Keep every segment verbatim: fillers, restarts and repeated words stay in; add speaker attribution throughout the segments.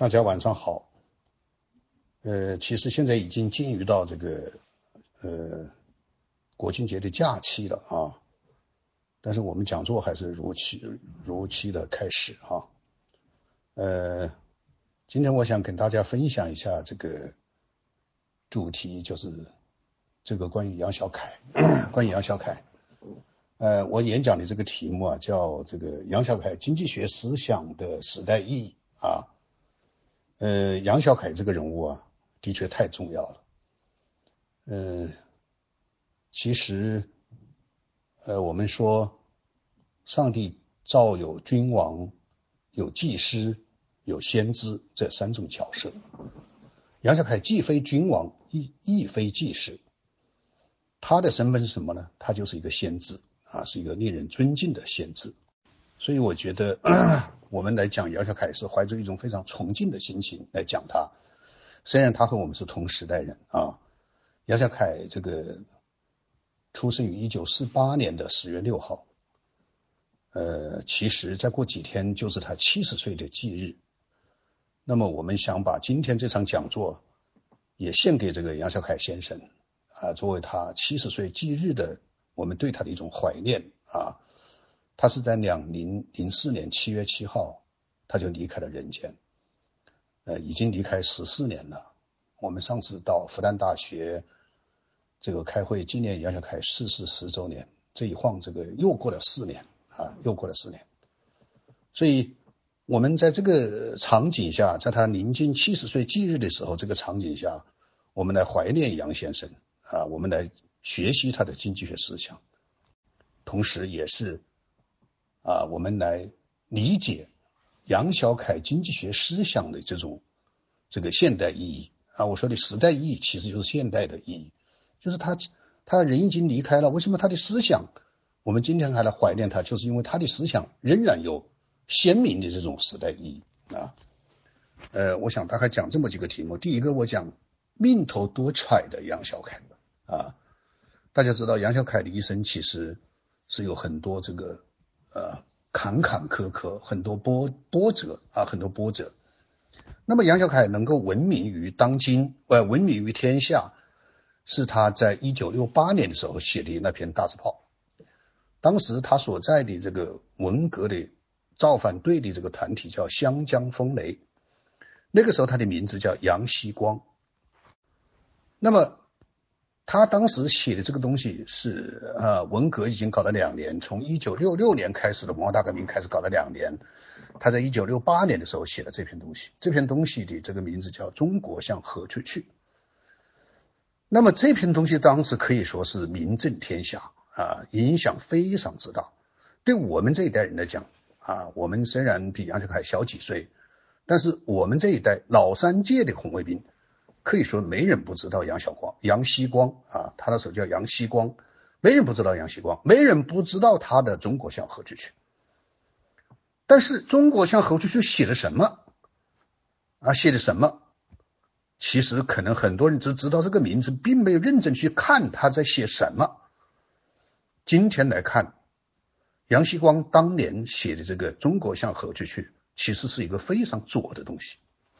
Speaker 1: 大家晚上好。呃，其实现在已经进入到这个呃国庆节的假期了啊，但是我们讲座还是如期如期的开始哈。呃，今天我想跟大家分享一下这个主题，就是这个关于杨小凯，关于杨小凯。呃，我演讲的这个题目啊，叫这个杨小凯经济学思想的时代意义啊。呃，杨小凯这个人物啊，的确太重要了。嗯、呃，其实，呃，我们说，上帝造有君王、有祭司、有先知这三种角色。杨小凯既非君王，亦亦非祭司，他的身份是什么呢？他就是一个先知啊，是一个令人尊敬的先知。所以我觉得我们来讲杨小凯是怀着一种非常崇敬的心情来讲他，虽然他和我们是同时代人啊。杨小凯这个出生于一九四八年的十月六号，呃，其实再过几天就是他七十岁的忌日。那么我们想把今天这场讲座也献给这个杨小凯先生啊，作为他七十岁忌日的我们对他的一种怀念啊。他是在两零零四年七月七号他就离开了人间，呃，已经离开十四年了。我们上次到复旦大学这个开会纪念杨小凯逝世十周年，这一晃这个又过了四年啊，又过了四年。所以我们在这个场景下，在他临近七十岁忌日的时候，这个场景下，我们来怀念杨先生啊，我们来学习他的经济学思想，同时也是啊，我们来理解杨小凯经济学思想的这种这个现代意义啊。我说的时代意义其实就是现代的意义，就是他他人已经离开了，为什么他的思想我们今天还来怀念他，就是因为他的思想仍然有鲜明的这种时代意义啊。呃，我想大概讲这么几个题目。第一个，我讲命头多舛的杨小凯啊。大家知道杨小凯的一生其实是有很多这个呃坎坎坷坷，很多波波折啊，很多波折。那么杨小凯能够闻名于当今，呃，闻名于天下，是他在一九六八年的时候写的那篇大字报。当时他所在的这个文革的造反对的这个团体叫湘江风雷，那个时候他的名字叫杨希光。那么他当时写的这个东西是呃，文革已经搞了两年，从一九六六年开始的文化大革命开始搞了两年，他在一九六八年的时候写了这篇东西，这篇东西的这个名字叫《中国向何处去》。那么这篇东西当时可以说是名震天下啊，影响非常之大。对我们这一代人来讲啊，我们虽然比杨小凯小几岁，但是我们这一代老三届的红卫兵可以说没人不知道杨小光、杨希光啊，他那时候叫杨希光，没人不知道杨希光，没人不知道他的《中国向何处去》。但是《中国向何处去》写的什么啊？写的什么？其实可能很多人只知道这个名字，并没有认真去看他在写什么。今天来看，杨希光当年写的这个《中国向何处去》，其实是一个非常左的东西。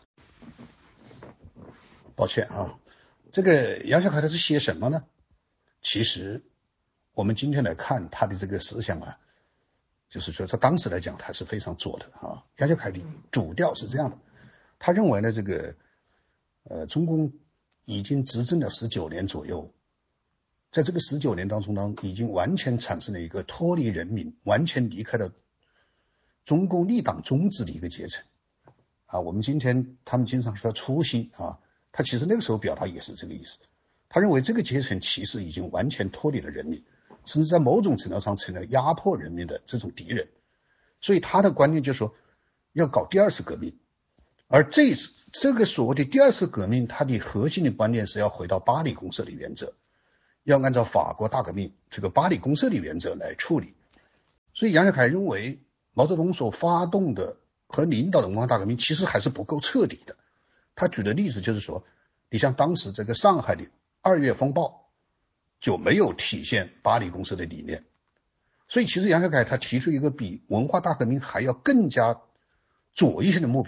Speaker 1: 抱歉啊，这个杨小凯他是写什么呢？其实我们今天来看他的这个思想啊，就是说他当时来讲他是非常左的啊。杨小凯的主调是这样的，他认为呢这个呃中共已经执政了十九年左右，在这个十九年当中呢，已经完全产生了一个脱离人民，完全离开了中共立党宗旨的一个阶层啊。我们今天他们经常说初心啊，他其实那个时候表达也是这个意思。他认为这个阶层其实已经完全脱离了人民，甚至在某种程度上成了压迫人民的这种敌人。所以他的观念就是说要搞第二次革命。而这一次这个所谓的第二次革命，它的核心的观念是要回到巴黎公社的原则，要按照法国大革命这个巴黎公社的原则来处理。所以杨小凯认为毛泽东所发动的和领导的文化大革命其实还是不够彻底的。他举的例子就是说，你像当时这个上海的二月风暴就没有体现巴黎公社的理念。所以其实杨小凯他提出一个比文化大革命还要更加左一些的目标，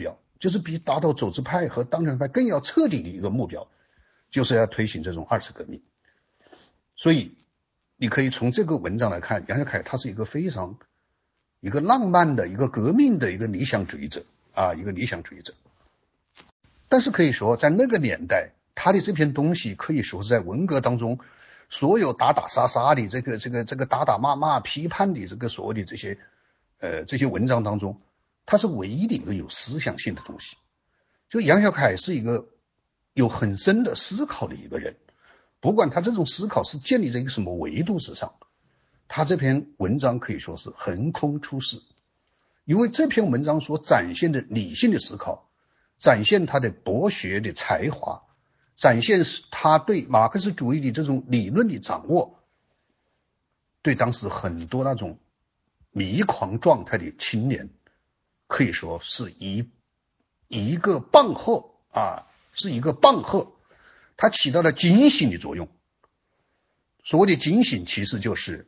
Speaker 1: 就是比打倒走资派和当权派更要彻底的一个目标，就是要推行这种二次革命。所以你可以从这个文章来看，杨小凯他是一个非常一个浪漫的一个革命的一个理想主义者啊，一个理想主义者。但是可以说在那个年代，他的这篇东西可以说是在文革当中所有打打杀杀的这个这个这个打打骂骂批判的这个所谓的这些呃这些文章当中，它是唯一的一个有思想性的东西。就杨小凯是一个有很深的思考的一个人，不管他这种思考是建立在一个什么维度之上，他这篇文章可以说是横空出世。因为这篇文章所展现的理性的思考，展现他的博学的才华，展现他对马克思主义的这种理论的掌握，对当时很多那种迷狂状态的青年可以说是一一个棒喝啊，是一个棒喝，它起到了警醒的作用。所谓的警醒其实就是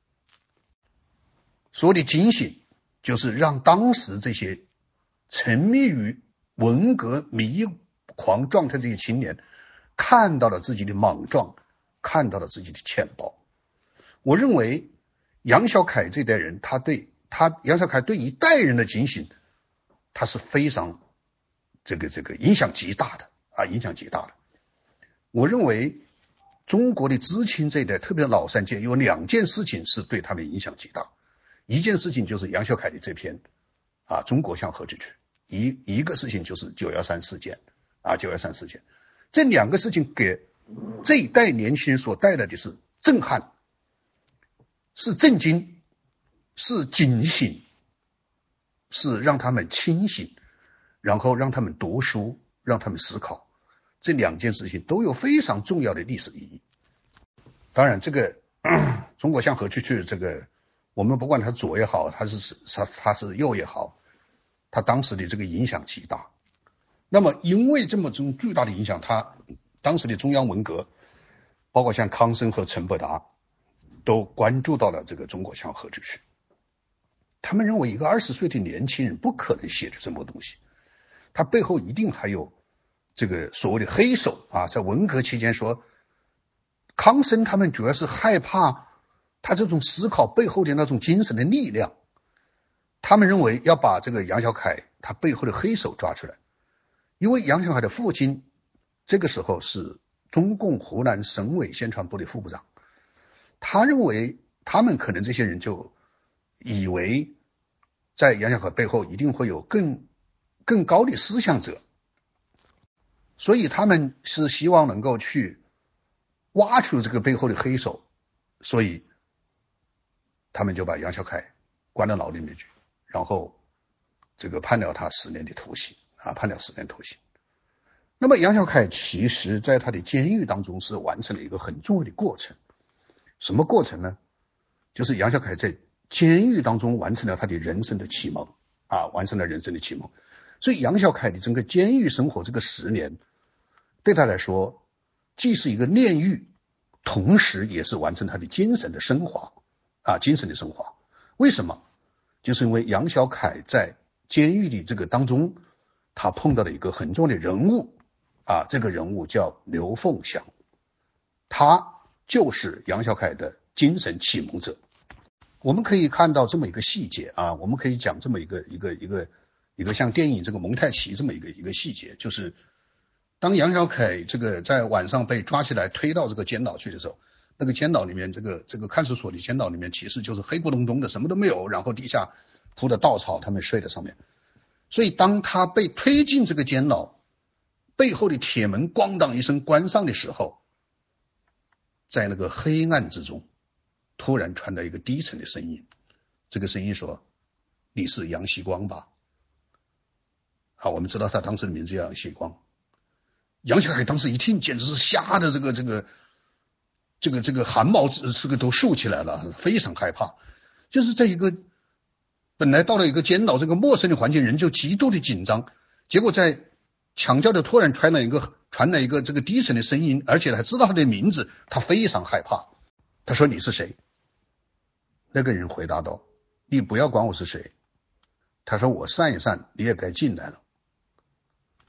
Speaker 1: 所谓的警醒就是让当时这些沉迷于文革迷狂状态这些青年看到了自己的莽撞，看到了自己的浅薄。我认为杨小凯这代人，他对他杨小凯对一代人的警醒，他是非常这个这个影响极大的啊，影响极大的。我认为中国的知青这一代，特别老三届，有两件事情是对他们影响极大。一件事情就是杨小凯的这篇啊中国向何之去，一一个事情就是九一三事件啊九一三事件。这两个事情给这一代年轻人所带来的是震撼，是震惊，是警醒，是让他们清醒，然后让他们读书，让他们思考。这两件事情都有非常重要的历史意义。当然这个中国向何之去，这个我们不管他左也好，他是他他是右也好，他当时的这个影响极大。那么因为这么种巨大的影响，他当时的中央文革，包括像康生和陈伯达，都关注到了这个中国向何之去。他们认为一个二十岁的年轻人不可能写出这么多东西，他背后一定还有这个所谓的黑手啊。在文革期间说，康生他们主要是害怕他这种思考背后的那种精神的力量，他们认为要把这个杨小凯他背后的黑手抓出来。因为杨小凯的父亲这个时候是中共湖南省委宣传部的副部长，他认为他们可能这些人就以为在杨小凯背后一定会有更更高的思想者，所以他们是希望能够去挖出这个背后的黑手，所以他们就把杨小凯关到牢里面去，然后这个判了他十年的徒刑啊，判了十年徒刑。那么杨小凯其实在他的监狱当中是完成了一个很重要的过程。什么过程呢？就是杨小凯在监狱当中完成了他的人生的启蒙啊，完成了人生的启蒙。所以杨小凯的整个监狱生活这个十年，对他来说既是一个炼狱，同时也是完成他的精神的升华啊，精神的升华。为什么？就是因为杨小凯在监狱里这个当中，他碰到了一个很重要的人物啊，这个人物叫刘凤祥，他就是杨小凯的精神启蒙者。我们可以看到这么一个细节啊，我们可以讲这么一个一个一个一个像电影这个蒙太奇这么一个一个细节，就是当杨小凯这个在晚上被抓起来推到这个监牢去的时候，那个监牢里面这个这个看守所的监牢里面其实就是黑咕隆咚的，什么都没有，然后地下铺的稻草，他们睡在上面。所以当他被推进这个监牢，背后的铁门咣当一声关上的时候，在那个黑暗之中突然传来一个低沉的声音，这个声音说：“你是杨锡光吧？”啊，我们知道他当时的名字叫杨锡光。杨小凯当时一听，简直是吓得这个这个这个这个汗毛这个都竖起来了，非常害怕。就是在一个本来到了一个监牢这个陌生的环境，人就极度的紧张，结果在墙角的突然传来一个传来一个这个低沉的声音，而且还知道他的名字，他非常害怕。他说：“你是谁？”那个人回答道：“你不要管我是谁。”他说：“我散一散，你也该进来了。”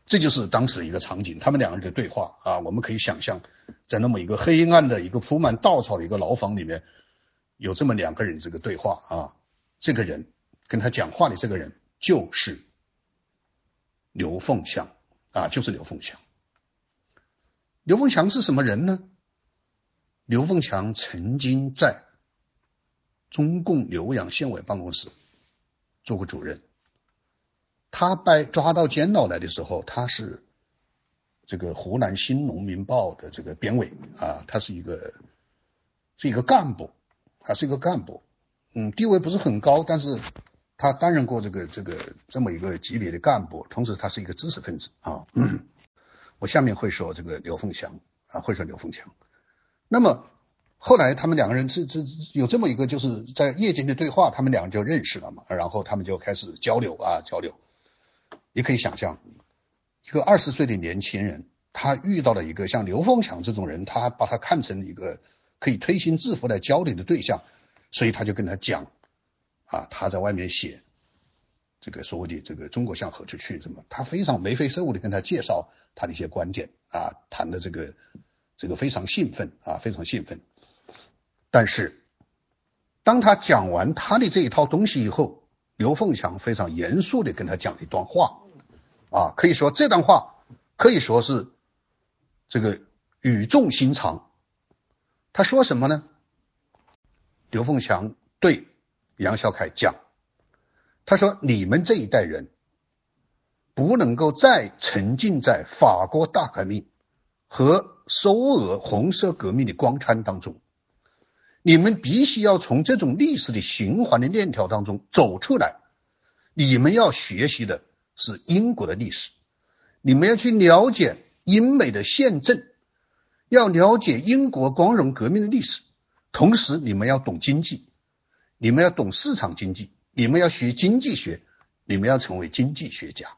Speaker 1: 这就是当时一个场景，他们两个人的对话啊，我们可以想象，在那么一个黑暗的一个铺满稻草的一个牢房里面，有这么两个人这个对话啊，这个人跟他讲话的这个人就是刘凤祥啊，就是刘凤祥。刘凤祥是什么人呢？刘凤祥曾经在中共浏阳县委办公室做过主任。他被抓到监牢来的时候，他是这个湖南新农民报的这个编委啊，他是一个是一个干部，他是一个干部，嗯，地位不是很高，但是他担任过这个这个这么一个级别的干部，同时他是一个知识分子啊。嗯、我下面会说这个刘凤祥啊，会说刘凤祥。那么后来他们两个人是是有这么一个就是在夜间的对话，他们两个就认识了嘛，然后他们就开始交流啊交流。你可以想象，一个二十岁的年轻人，他遇到了一个像刘凤祥这种人，他把他看成一个可以推心置腹来交流的对象，所以他就跟他讲啊，他在外面写这个所谓的这个中国向何处去什么，他非常眉飞色舞的跟他介绍他的一些观点啊，谈的这个这个非常兴奋啊，非常兴奋。但是当他讲完他的这一套东西以后，刘凤祥非常严肃的跟他讲了一段话啊，可以说这段话可以说是这个语重心长。他说什么呢？刘凤祥对杨小凯讲，他说你们这一代人不能够再沉浸在法国大革命和首尔红色革命的光掺当中，你们必须要从这种历史的循环的链条当中走出来，你们要学习的是英国的历史，你们要去了解英美的宪政，要了解英国光荣革命的历史，同时你们要懂经济，你们要懂市场经济，你们要学经济学，你们要成为经济学家。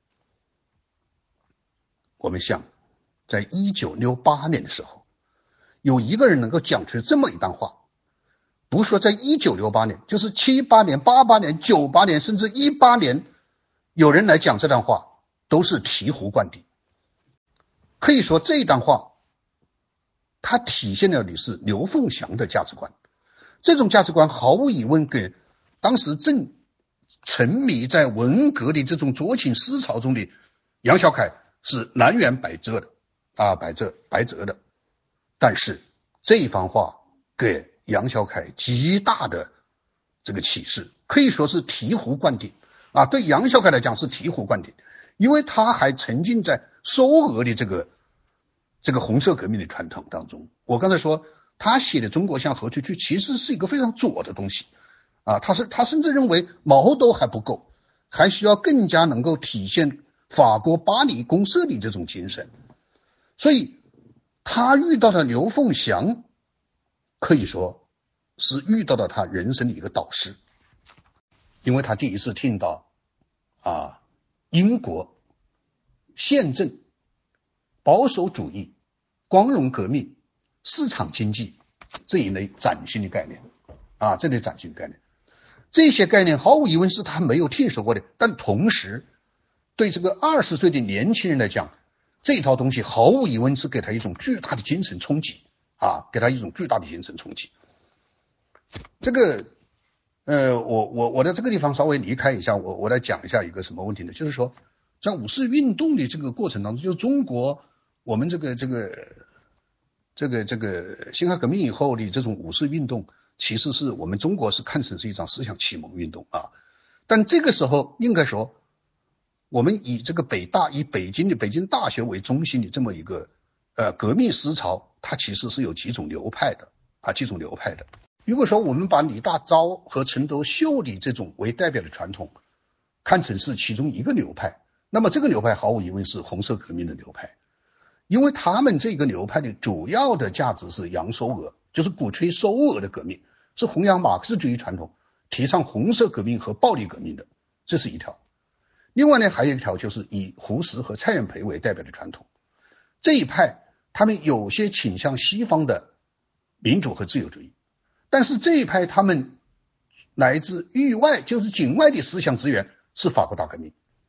Speaker 1: 我们想在一九六八年的时候，有一个人能够讲出这么一段话，不是说在一九六八年，就是七八年、八八年、九八年，甚至一八年，有人来讲这段话，都是醍醐灌顶。可以说这段话，它体现了的是刘凤祥的价值观。这种价值观毫无疑问给当时正沉迷在文革的这种酌情思潮中的杨小凯是南辕北辙的啊，百折百折的。但是这一番话给杨小凯极大的这个启示，可以说是醍醐灌顶啊！对杨小凯来讲是醍醐灌顶，因为他还沉浸在首俄的这个这个红色革命的传统当中。我刚才说他写的《中国向何处去》其实是一个非常左的东西啊，他是他甚至认为毛都还不够，还需要更加能够体现法国巴黎公社的这种精神。所以他遇到的刘凤祥可以说是遇到了他人生的一个导师，因为他第一次听到啊，英国宪政、保守主义、光荣革命、市场经济这一类崭新的概念啊，这类崭新的概念，这些概念毫无疑问是他没有听说过的，但同时对这个二十岁的年轻人来讲，这套东西毫无疑问是给他一种巨大的精神冲击啊，给他一种巨大的精神冲击。这个呃，我我我在这个地方稍微离开一下，我我来讲一下一个什么问题呢？就是说，在五四运动的这个过程当中，就是中国我们这个这个这个这个辛亥革命以后的这种五四运动，其实是我们中国是看成是一场思想启蒙运动啊。但这个时候应该说，我们以这个北大以北京的北京大学为中心的这么一个呃革命思潮，它其实是有几种流派的啊，几种流派的。如果说我们把李大钊和陈独秀的这种为代表的传统看成是其中一个流派，那么这个流派毫无疑问是红色革命的流派，因为他们这个流派的主要的价值是扬收俄，就是鼓吹收俄的革命，是弘扬马克思主义传统，提倡红色革命和暴力革命的，这是一条。另外呢，还有一条就是以胡适和蔡元培为代表的传统，这一派他们有些倾向西方的民主和自由主义，但是这一派他们来自域外，就是境外的思想资源是法国大革命，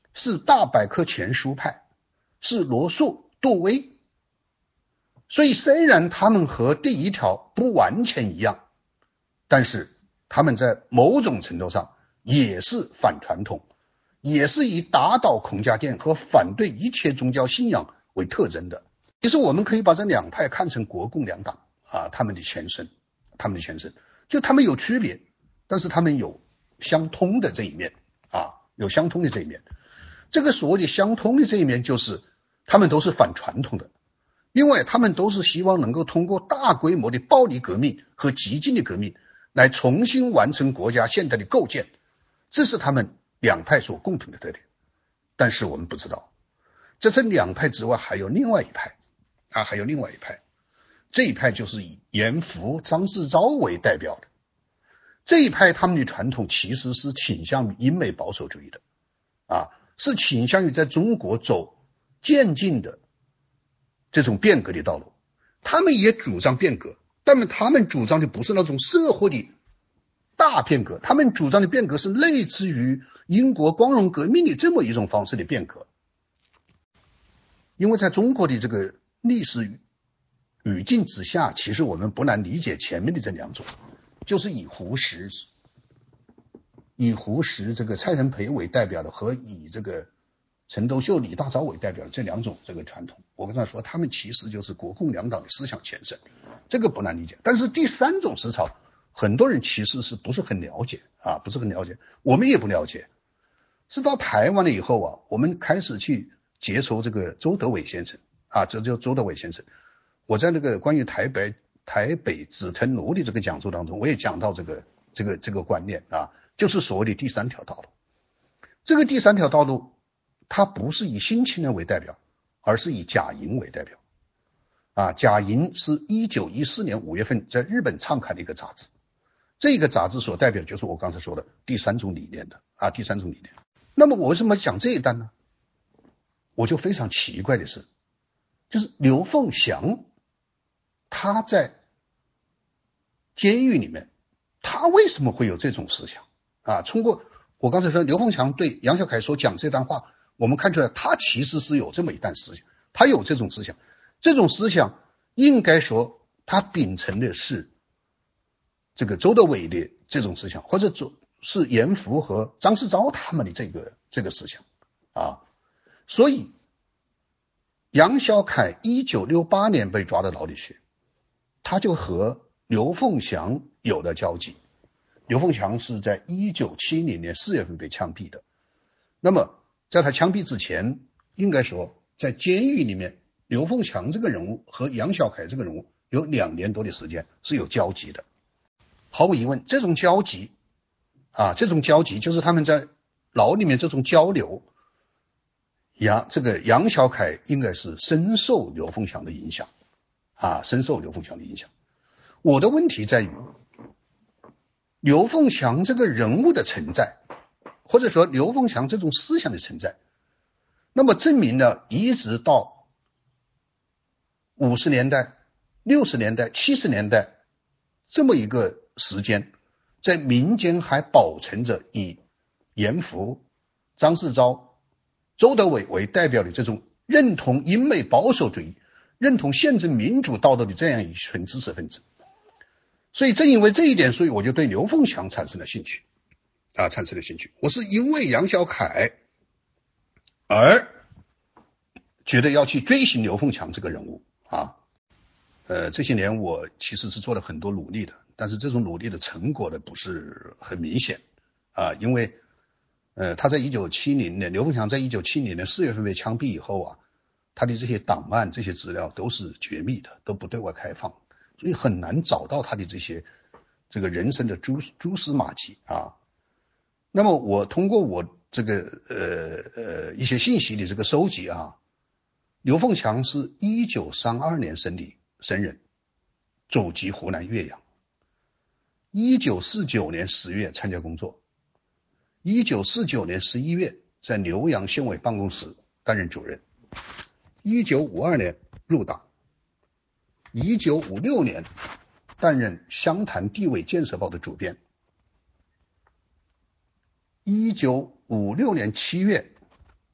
Speaker 1: 是大百科全书派，是罗素、杜威。所以虽然他们和第一条不完全一样，但是他们在某种程度上也是反传统，也是以打倒孔家店和反对一切宗教信仰为特征的。其实我们可以把这两派看成国共两党啊，他们的前身，他们的前身，就他们有区别，但是他们有相通的这一面啊，有相通的这一面。这个所谓的相通的这一面，就是他们都是反传统的，因为他们都是希望能够通过大规模的暴力革命和激进的革命来重新完成国家现代的构建，这是他们两派所共同的特点。但是我们不知道，在这两派之外还有另外一派啊，还有另外一派，这一派就是以严复、张世钊为代表的。这一派他们的传统其实是倾向于英美保守主义的啊，是倾向于在中国走渐进的这种变革的道路。他们也主张变革，但是他们主张的不是那种社会的大变革，他们主张的变革是类似于英国光荣革命的这么一种方式的变革。因为在中国的这个历史语境之下，其实我们不难理解前面的这两种，就是以胡适以胡适这个蔡元培为代表的和以这个陈独秀、李大钊为代表的这两种这个传统，我跟他说他们其实就是国共两党的思想前身，这个不难理解。但是第三种思潮很多人其实是不是很了解啊，不是很了解，我们也不了解。是到台湾了以后啊，我们开始去接触这个周德伟先生啊，这就周德伟先生。我在那个关于台北台北紫藤庐的这个讲座当中，我也讲到这个这个这个观念啊，就是所谓的第三条道路。这个第三条道路，它不是以新青年为代表，而是以贾莹为代表。啊，贾莹是一九一四年五月份在日本创刊的一个杂志，这个杂志所代表就是我刚才说的第三种理念的啊，第三种理念。那么我为什么讲这一段呢？我就非常奇怪的是，就是刘凤祥他在监狱里面，他为什么会有这种思想啊？通过我刚才说刘凤祥对杨小凯所讲这段话，我们看出来他其实是有这么一段思想，他有这种思想，这种思想应该说他秉承的是这个周德伟的这种思想，或者是严复和张世钊他们的这个这个思想啊。所以杨小凯一九六八年被抓到牢里去，他就和刘凤祥有了交集。刘凤祥是在一九七零年四月份被枪毙的。那么在他枪毙之前，应该说在监狱里面，刘凤祥这个人物和杨小凯这个人物有两年多的时间是有交集的。毫无疑问，这种交集啊，这种交集就是他们在牢里面这种交流，杨这个杨小凯应该是深受刘凤祥的影响啊，深受刘凤祥的影响。我的问题在于，刘凤祥这个人物的存在，或者说刘凤祥这种思想的存在，那么证明了一直到五十年代、六十年代、七十年代这么一个时间，在民间还保存着以严复、张世钊、周德伟为代表的这种认同英美保守主义、认同宪政民主道德的这样一群知识分子。所以正因为这一点，所以我就对刘凤祥产生了兴趣啊，产生了兴趣。我是因为杨小凯而觉得要去追寻刘凤祥这个人物啊。呃，这些年我其实是做了很多努力的，但是这种努力的成果呢不是很明显啊，因为呃他在一九七零年，刘凤祥在一九七零年四月份被枪毙以后啊，他的这些档案、这些资料都是绝密的，都不对外开放。所以很难找到他的这些这个人生的蛛蛛丝马迹啊。那么我通过我这个呃呃一些信息的这个收集啊，刘凤祥是一九三二年生的生人，祖籍湖南岳阳。一九四九年十月参加工作，一九四九年十一月在浏阳县委办公室担任主任，一九五二年入党。一九五六年担任湘潭地委建设报的主编。一九五六年七月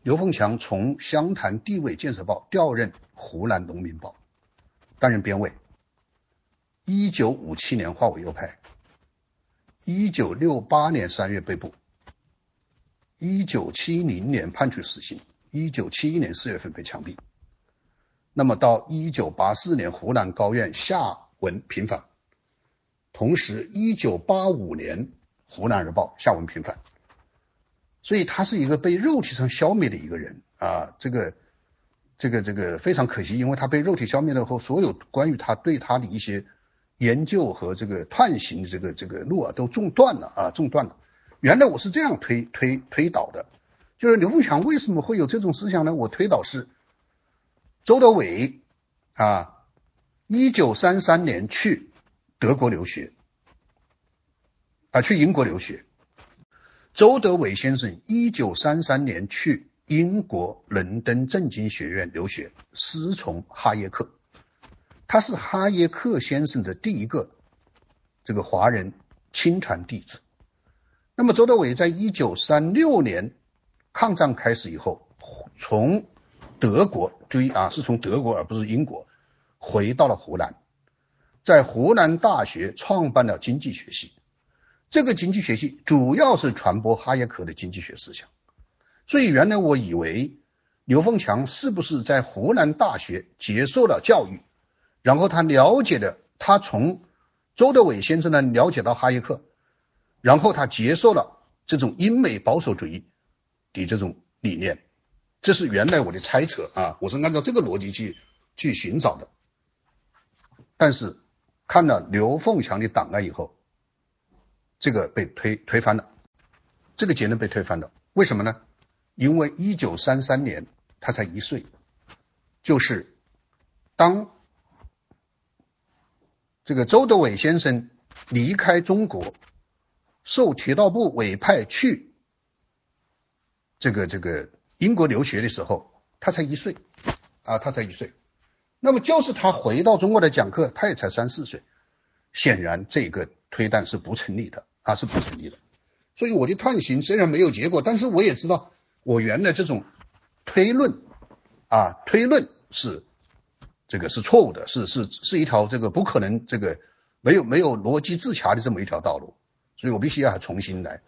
Speaker 1: 刘凤强从湘潭地委建设报调任湖南农民报，担任编委。一九五七年化为右派，一九六八年三月被捕，一九七零年判处死刑，一九七一年四月份被枪毙。那么到一九八四年湖南高院下文平反，同时一九八五年湖南日报下文平反。所以他是一个被肉体上消灭的一个人啊，这个这个这个非常可惜，因为他被肉体消灭了后，所有关于他对他的一些研究和这个探寻的这个这个路啊都中断了啊，中断了。原来我是这样推推推导的，就是刘凤强为什么会有这种思想呢？我推导是周德伟啊，一九三三年去德国留学啊，去英国留学。周德伟先生一九三三年去英国伦敦政经学院留学，师从哈耶克。他是哈耶克先生的第一个这个华人亲传弟子。那么周德伟在一九三六年抗战开始以后，从德国，注意啊，是从德国而不是英国，回到了湖南，在湖南大学创办了经济学系。这个经济学系主要是传播哈耶克的经济学思想。所以原来我以为刘凤强是不是在湖南大学接受了教育，然后他了解了，他从周德伟先生呢了解到哈耶克，然后他接受了这种英美保守主义的这种理念。这是原来我的猜测啊，我是按照这个逻辑去去寻找的。但是看了刘凤强的档案以后，这个被推推翻了，这个结论被推翻了。为什么呢？因为一九三三年他才一岁，就是当这个周德伟先生离开中国，受铁道部委派去这个这个英国留学的时候，他才一岁啊，他才一岁。那么就是他回到中国来讲课，他也才三四岁，显然这个推断是不成立的啊，是不成立的。所以我的探寻虽然没有结果，但是我也知道我原来这种推论啊，推论是这个是错误的，是是是一条这个不可能这个没有没有逻辑自洽的这么一条道路，所以我必须要重新来。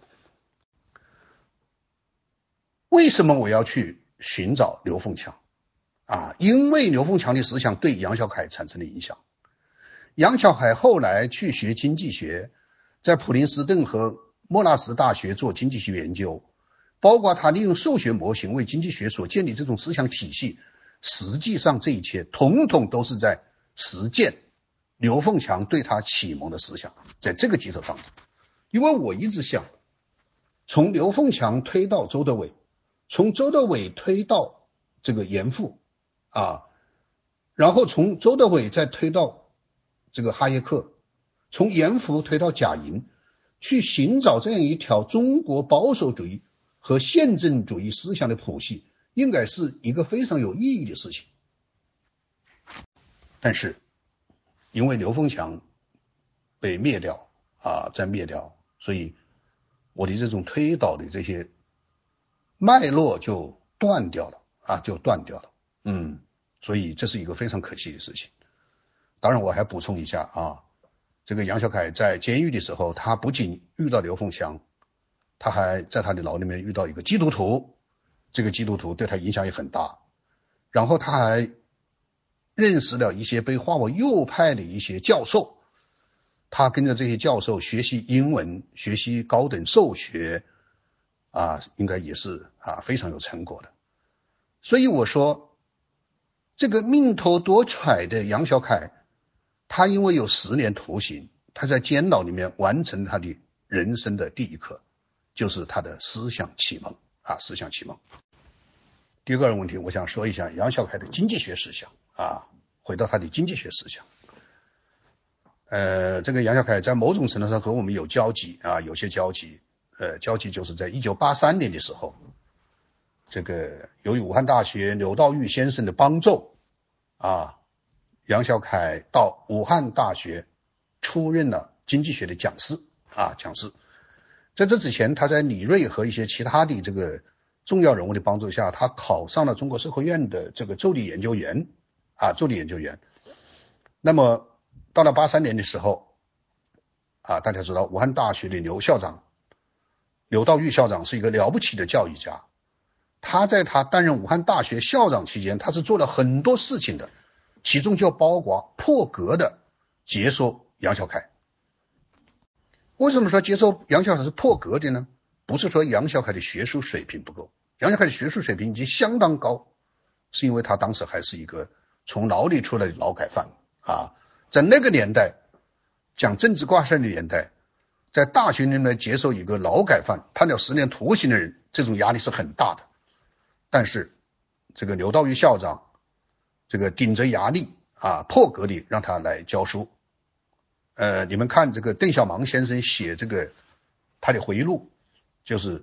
Speaker 1: 为什么我要去寻找刘凤强啊？因为刘凤强的思想对杨小凯产生了影响。杨小凯后来去学经济学，在普林斯顿和莫纳什大学做经济学研究，包括他利用数学模型为经济学所建立这种思想体系，实际上这一切统统都是在实践刘凤强对他启蒙的思想，在这个基础上。因为我一直想从刘凤强推到周德伟，从周德伟推到这个严复啊，然后从周德伟再推到这个哈耶克，从严复推到贾莹，去寻找这样一条中国保守主义和宪政主义思想的谱系，应该是一个非常有意义的事情。但是因为刘凤强被灭掉啊，再灭掉，所以我的这种推导的这些脉络就断掉了啊，就断掉了。嗯，所以这是一个非常可惜的事情。当然我还补充一下啊，这个杨小凯在监狱的时候，他不仅遇到刘凤强，他还在他的牢里面遇到一个基督徒，这个基督徒对他影响也很大。然后他还认识了一些被划为右派的一些教授，他跟着这些教授学习英文，学习高等兽学啊，应该也是啊非常有成果的。所以我说这个命头多舛的杨小凯，他因为有十年徒刑，他在监牢里面完成他的人生的第一课，就是他的思想启蒙啊，思想启蒙。第二个问题，我想说一下杨小凯的经济学思想啊，回到他的经济学思想。呃，这个杨小凯在某种程度上和我们有交集啊，有些交集。呃，交集就是在一九八三年的时候，这个由于武汉大学柳道育先生的帮助啊，杨小凯到武汉大学出任了经济学的讲师啊，讲师。在这之前，他在李瑞和一些其他的这个重要人物的帮助下，他考上了中国社科院的这个助理研究员啊，助理研究员。那么到了八三年的时候啊，大家知道武汉大学的刘校长刘道玉校长是一个了不起的教育家，他在他担任武汉大学校长期间，他是做了很多事情的，其中就包括破格的接收杨小凯。为什么说接受杨小凯是破格的呢？不是说杨小凯的学术水平不够，杨小凯的学术水平已经相当高，是因为他当时还是一个从牢里出来的劳改犯啊，在那个年代讲政治挂帅的年代，在大学里面接受一个劳改犯判了十年徒刑的人，这种压力是很大的。但是这个刘道玉校长这个顶着压力啊，破格的让他来教书。呃，你们看这个邓小芒先生写这个他的回忆录，就是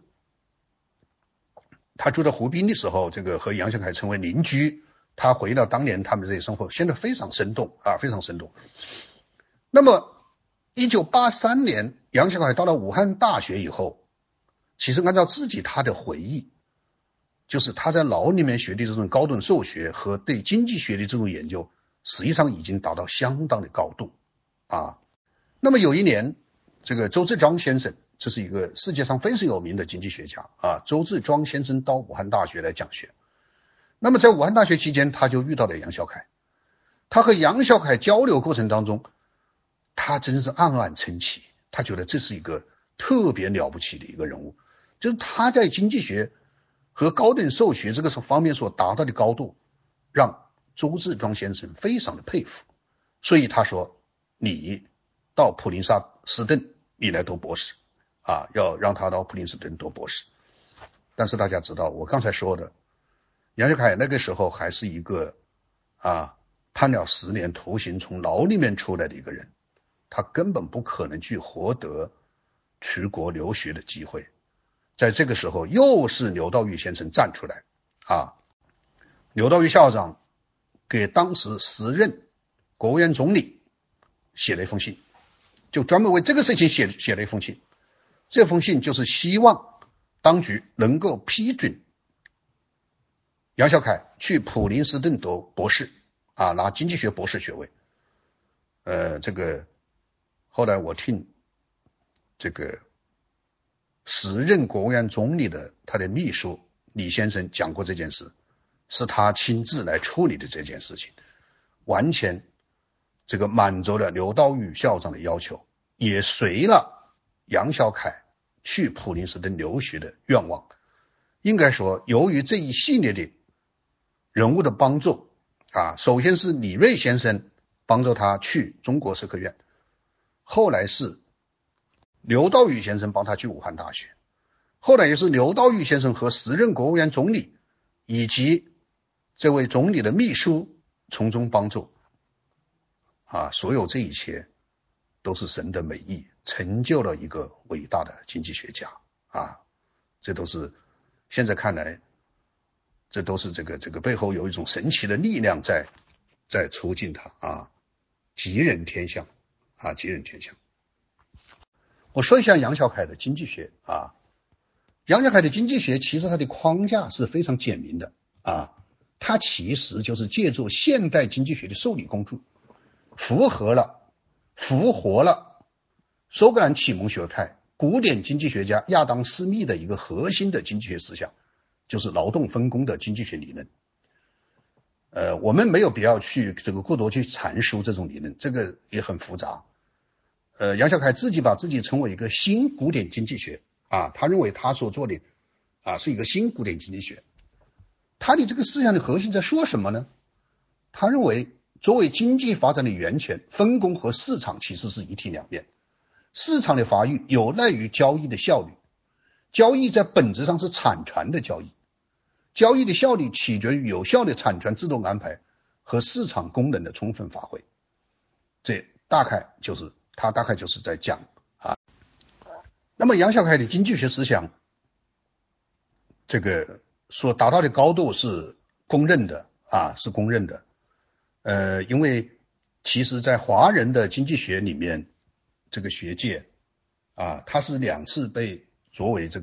Speaker 1: 他住在湖滨的时候，这个和杨小凯成为邻居，他回到当年他们这些生活，现在非常生动啊，非常生动。那么一九八三年杨小凯到了武汉大学以后，其实按照自己他的回忆，就是他在牢里面学的这种高等数学和对经济学的这种研究，实际上已经达到相当的高度啊。那么有一年，这个周志庄先生，这是一个世界上非常有名的经济学家啊，周志庄先生到武汉大学来讲学。那么在武汉大学期间，他就遇到了杨小凯。他和杨小凯交流过程当中，他真是暗暗称奇，他觉得这是一个特别了不起的一个人物，就是他在经济学和高等数学这个方面所达到的高度，让周志庄先生非常的佩服。所以他说，你到普林斯顿你来读博士啊，要让他到普林斯顿读博士。但是大家知道，我刚才说的，杨小凯那个时候还是一个啊判了十年徒刑从牢里面出来的一个人，他根本不可能去获得出国留学的机会。在这个时候，又是刘道玉先生站出来啊，刘道玉校长给当时时任国务院总理写了一封信，就专门为这个事情写写了一封信。这封信就是希望当局能够批准杨小凯去普林斯顿读博士啊，拿经济学博士学位。呃，这个后来我听这个时任国务院总理的他的秘书李先生讲过这件事，是他亲自来处理的这件事情，完全这个满足了刘道玉校长的要求，也随了杨小凯去普林斯顿留学的愿望。应该说，由于这一系列的人物的帮助啊，首先是李瑞先生帮助他去中国社科院，后来是刘道玉先生帮他去武汉大学，后来也是刘道玉先生和时任国务院总理以及这位总理的秘书从中帮助啊，所有这一切都是神的美意，成就了一个伟大的经济学家啊，这都是现在看来，这都是这个这个背后有一种神奇的力量在在促进他啊，吉人天相啊，吉人天相。我说一下杨小凯的经济学啊，杨小凯的经济学其实它的框架是非常简明的啊，它其实就是借助现代经济学的受理工具，符合了复活了苏格兰启蒙学派古典经济学家亚当·斯密的一个核心的经济学思想，就是劳动分工的经济学理论。呃，我们没有必要去这个过多去阐述这种理论，这个也很复杂。呃，杨小凯自己把自己称为一个新古典经济学啊，他认为他所做的啊是一个新古典经济学。他的这个思想的核心在说什么呢？他认为作为经济发展的源泉，分工和市场其实是一体两面。市场的发育有赖于交易的效率，交易在本质上是产权的交易，交易的效率取决于有效的产权制度安排和市场功能的充分发挥。这大概就是他大概就是在讲啊。那么杨小凯的经济学思想，这个所达到的高度是公认的啊，是公认的。呃，因为其实在华人的经济学里面，这个学界啊，他是两次被作为这个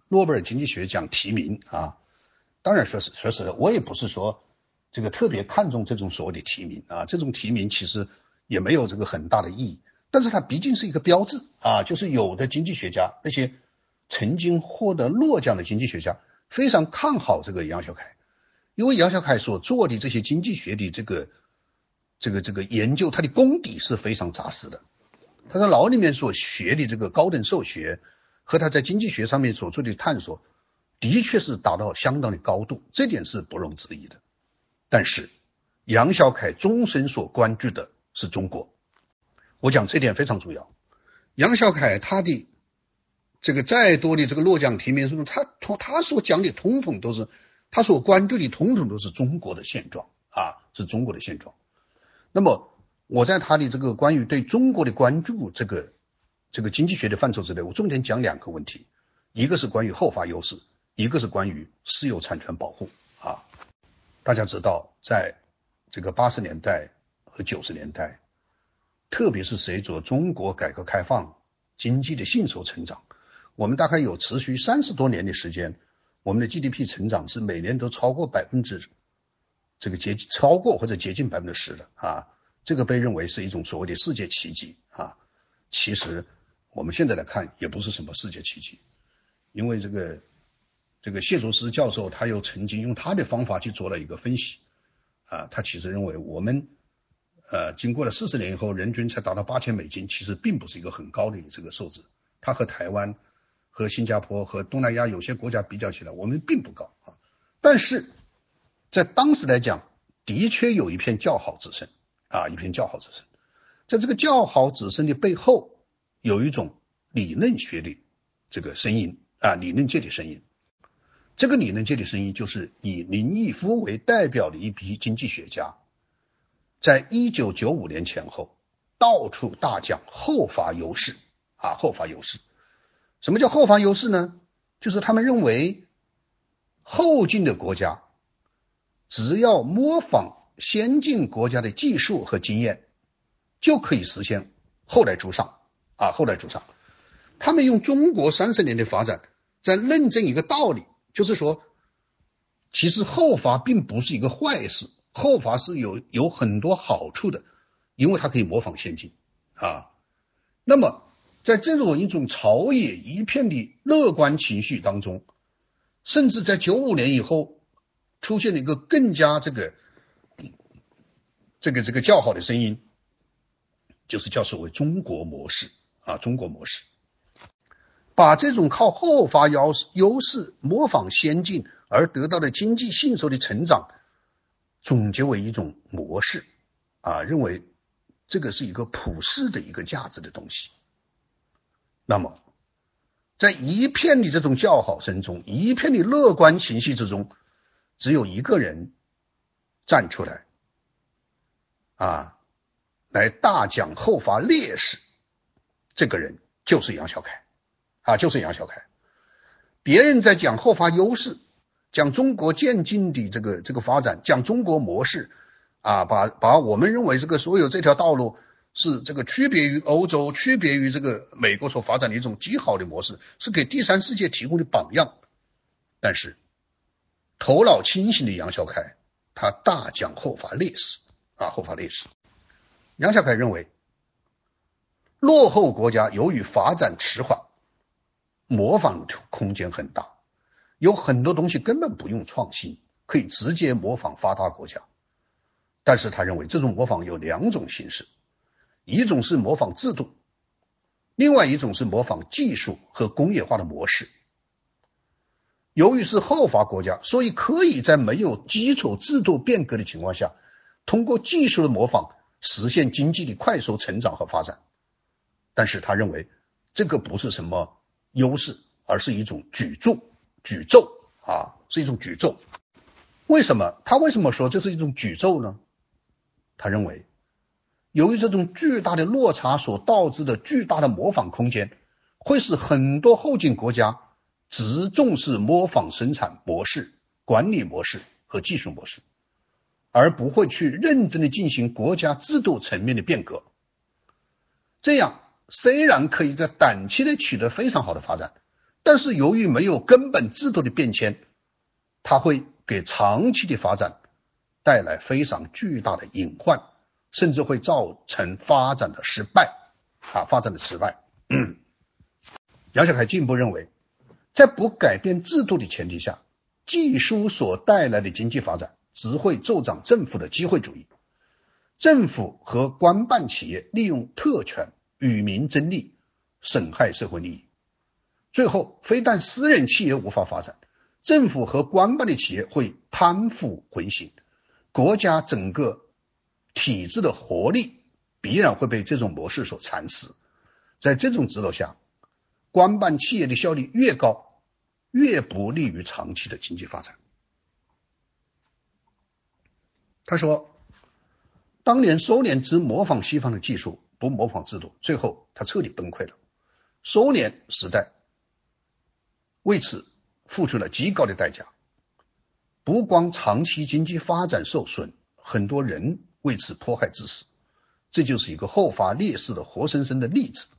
Speaker 1: 诺贝尔经济学奖提名啊，当然说是说实的，我也不是说这个特别看重这种所谓的提名啊，这种提名其实也没有这个很大的意义，但是它毕竟是一个标志啊，就是有的经济学家，那些曾经获得诺奖的经济学家非常看好这个杨小凯，因为杨小凯所做的这些经济学的这个这个这个研究，他的功底是非常扎实的，他在脑里面所学的这个高等数学和他在经济学上面所做的探索的确是达到相当的高度，这点是不容置疑的。但是杨小凯终身所关注的是中国，我讲这点非常重要。杨小凯他的这个再多的这个诺奖提名中，他他所讲的统统都是，他所关注的统统都是中国的现状啊，是中国的现状。那么我在他的这个关于对中国的关注这个这个经济学的范畴之内，我重点讲两个问题，一个是关于后发优势，一个是关于私有产权保护啊。大家知道，在这个八十年代和九十年代，特别是随着中国改革开放经济的迅速成长，我们大概有持续三十多年的时间，我们的 G D P 成长是每年都超过百分之这个接超过或者接近百分之十的啊，这个被认为是一种所谓的世界奇迹啊。其实我们现在来看也不是什么世界奇迹，因为这个这个谢竹思教授他又曾经用他的方法去做了一个分析啊，他其实认为我们呃经过了四十年以后，人均才达到八千美金，其实并不是一个很高的这个数字，它和台湾和新加坡和东南亚有些国家比较起来，我们并不高啊，但是在当时来讲，的确有一片叫好之声啊，一片叫好之声。在这个叫好之声的背后，有一种理论学的这个声音啊，理论界的声音。这个理论界的声音就是以林毅夫为代表的一批经济学家，在一九九五年前后，到处大讲后发优势啊，后发优势。什么叫后发优势呢？就是他们认为后进的国家只要模仿先进国家的技术和经验，就可以实现后来居上啊，后来居上。他们用中国三十年的发展在论证一个道理，就是说其实后发并不是一个坏事，后发是有有很多好处的，因为它可以模仿先进啊。那么在这种一种朝野一片的乐观情绪当中，甚至在九五年以后出现了一个更加这个这个这个较好的声音，就是叫所谓中国模式啊，中国模式，把这种靠后发优优势模仿先进而得到的经济迅速的成长总结为一种模式啊，认为这个是一个普世的一个价值的东西。那么在一片的这种叫好声中，一片的乐观情绪之中，只有一个人站出来啊，来大讲后发劣势，这个人就是杨小凯啊，就是杨小凯。别人在讲后发优势，讲中国渐进的这个这个发展，讲中国模式啊，把把我们认为这个所有这条道路是这个区别于欧洲，区别于这个美国所发展的一种极好的模式，是给第三世界提供的榜样。但是头脑清醒的杨小凯，他大讲后发劣势啊，后发劣势。杨小凯认为，落后国家由于发展迟缓，模仿空间很大，有很多东西根本不用创新，可以直接模仿发达国家。但是他认为这种模仿有两种形式，一种是模仿制度，另外一种是模仿技术和工业化的模式。由于是后发国家，所以可以在没有基础制度变革的情况下，通过技术的模仿实现经济的快速成长和发展。但是他认为这个不是什么优势，而是一种诅咒，诅咒啊，是一种诅咒。为什么？他为什么说这是一种诅咒呢？他认为由于这种巨大的落差所导致的巨大的模仿空间，会使很多后进国家只重视模仿生产模式、管理模式和技术模式，而不会去认真的进行国家制度层面的变革。这样虽然可以在短期内取得非常好的发展， 但是由于没有根本制度的变迁，它会给长期的发展带来非常巨大的隐患，甚至会造成发展的失败啊，发展的失败。嗯、杨小凯进一步认为，在不改变制度的前提下，技术所带来的经济发展只会助长政府的机会主义。政府和官办企业利用特权与民争利，损害社会利益。最后，非但私人企业无法发展，政府和官办的企业会贪腐横行，国家整个体制的活力必然会被这种模式所蚕食。在这种制度下，官办企业的效率越高，越不利于长期的经济发展。他说，当年苏联只模仿西方的技术，不模仿制度，最后他彻底崩溃了。苏联时代为此付出了极高的代价，不光长期经济发展受损，很多人为此迫害致死，这就是一个后发劣势的活生生的例子。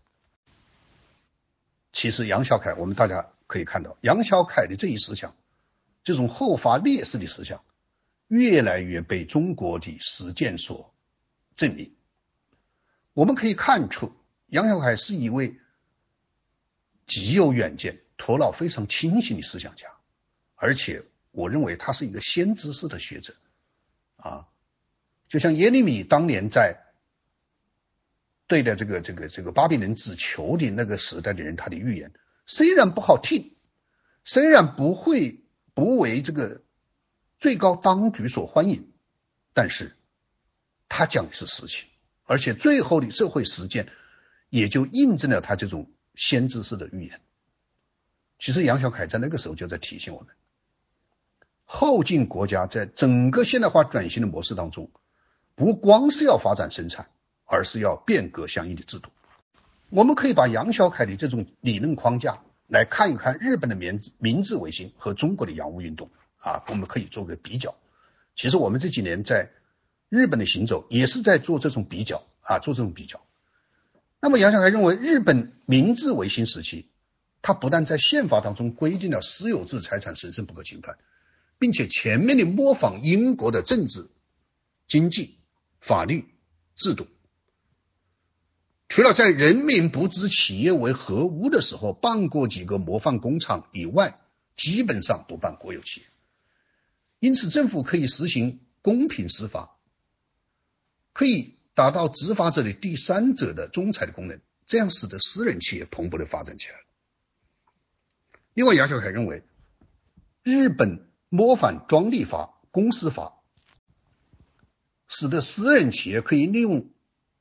Speaker 1: 其实杨小凯，我们大家可以看到，杨小凯的这一思想，这种后发劣势的思想，越来越被中国的实践所证明。我们可以看出，杨小凯是一位极有远见、头脑非常清醒的思想家，而且我认为他是一个先知式的学者啊，就像耶利米当年在对待这个这个这个巴比伦之囚的那个时代的人，他的预言虽然不好听，虽然不会不为这个最高当局所欢迎，但是他讲的是实情，而且最后的社会实践也就印证了他这种先知式的预言。其实杨小凯在那个时候就在提醒我们，后进国家在整个现代化转型的模式当中，不光是要发展生产，而是要变革相应的制度。我们可以把杨小凯的这种理论框架来看一看日本的明治明治维新和中国的洋务运动啊，我们可以做个比较。其实我们这几年在日本的行走也是在做这种比较啊，做这种比较。那么杨小凯认为，日本明治维新时期，它不但在宪法当中规定了私有制财产神圣不可侵犯，并且全面的模仿英国的政治、经济、法律制度。除了在人民不知企业为何物的时候办过几个模范工厂以外，基本上不办国有企业。因此政府可以实行公平司法，可以达到执法者的第三者的仲裁的功能，这样使得私人企业蓬勃的发展起来。另外，杨小凯认为，日本模仿专利法、公司法，使得私人企业可以利用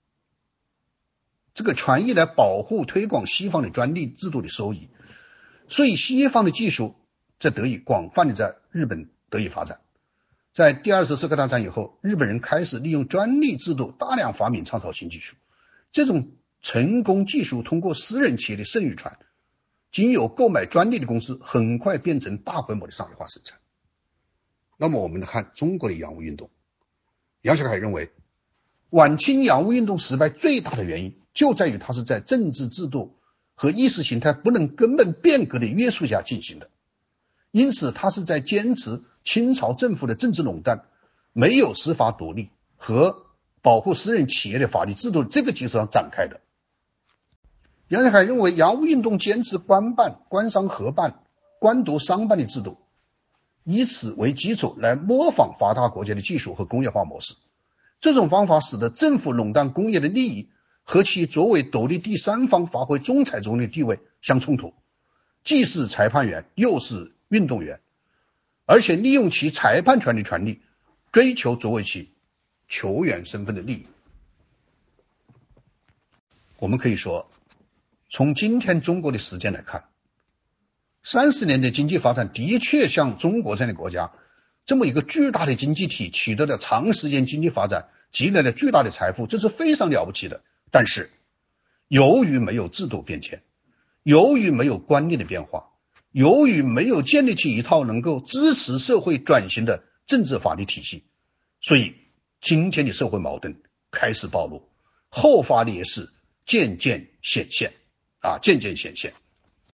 Speaker 1: 这个权益来保护推广西方的专利制度的收益，所以西方的技术在得以广泛的在日本得以发展。在第二次世界大战以后，日本人开始利用专利制度大量发明创造新技术，这种成功技术通过私人企业的剩余传，经由购买专利的公司很快变成大规模的商业化生产。那么我们看中国的洋务运动，杨小凯认为，晚清洋务运动失败最大的原因就在于它是在政治制度和意识形态不能根本变革的约束下进行的，因此它是在坚持清朝政府的政治垄断、没有司法独立和保护私人企业的法律制度这个基础上展开的。杨小凯认为，洋务运动坚持官办、官商合办、官独商办的制度，以此为基础来模仿发达国家的技术和工业化模式。这种方法使得政府垄断工业的利益和其作为独立第三方发挥仲裁作用的地位相冲突，既是裁判员又是运动员，而且利用其裁判权的权利追求作为其球员身份的利益。我们可以说，从今天中国的实践来看，三十年的经济发展的确像中国这样的国家这么一个巨大的经济体取得了长时间经济发展，积累了巨大的财富，这是非常了不起的。但是由于没有制度变迁，由于没有观念的变化，由于没有建立起一套能够支持社会转型的政治法律体系，所以今天的社会矛盾开始暴露，后发劣势渐渐显现啊，渐渐显现。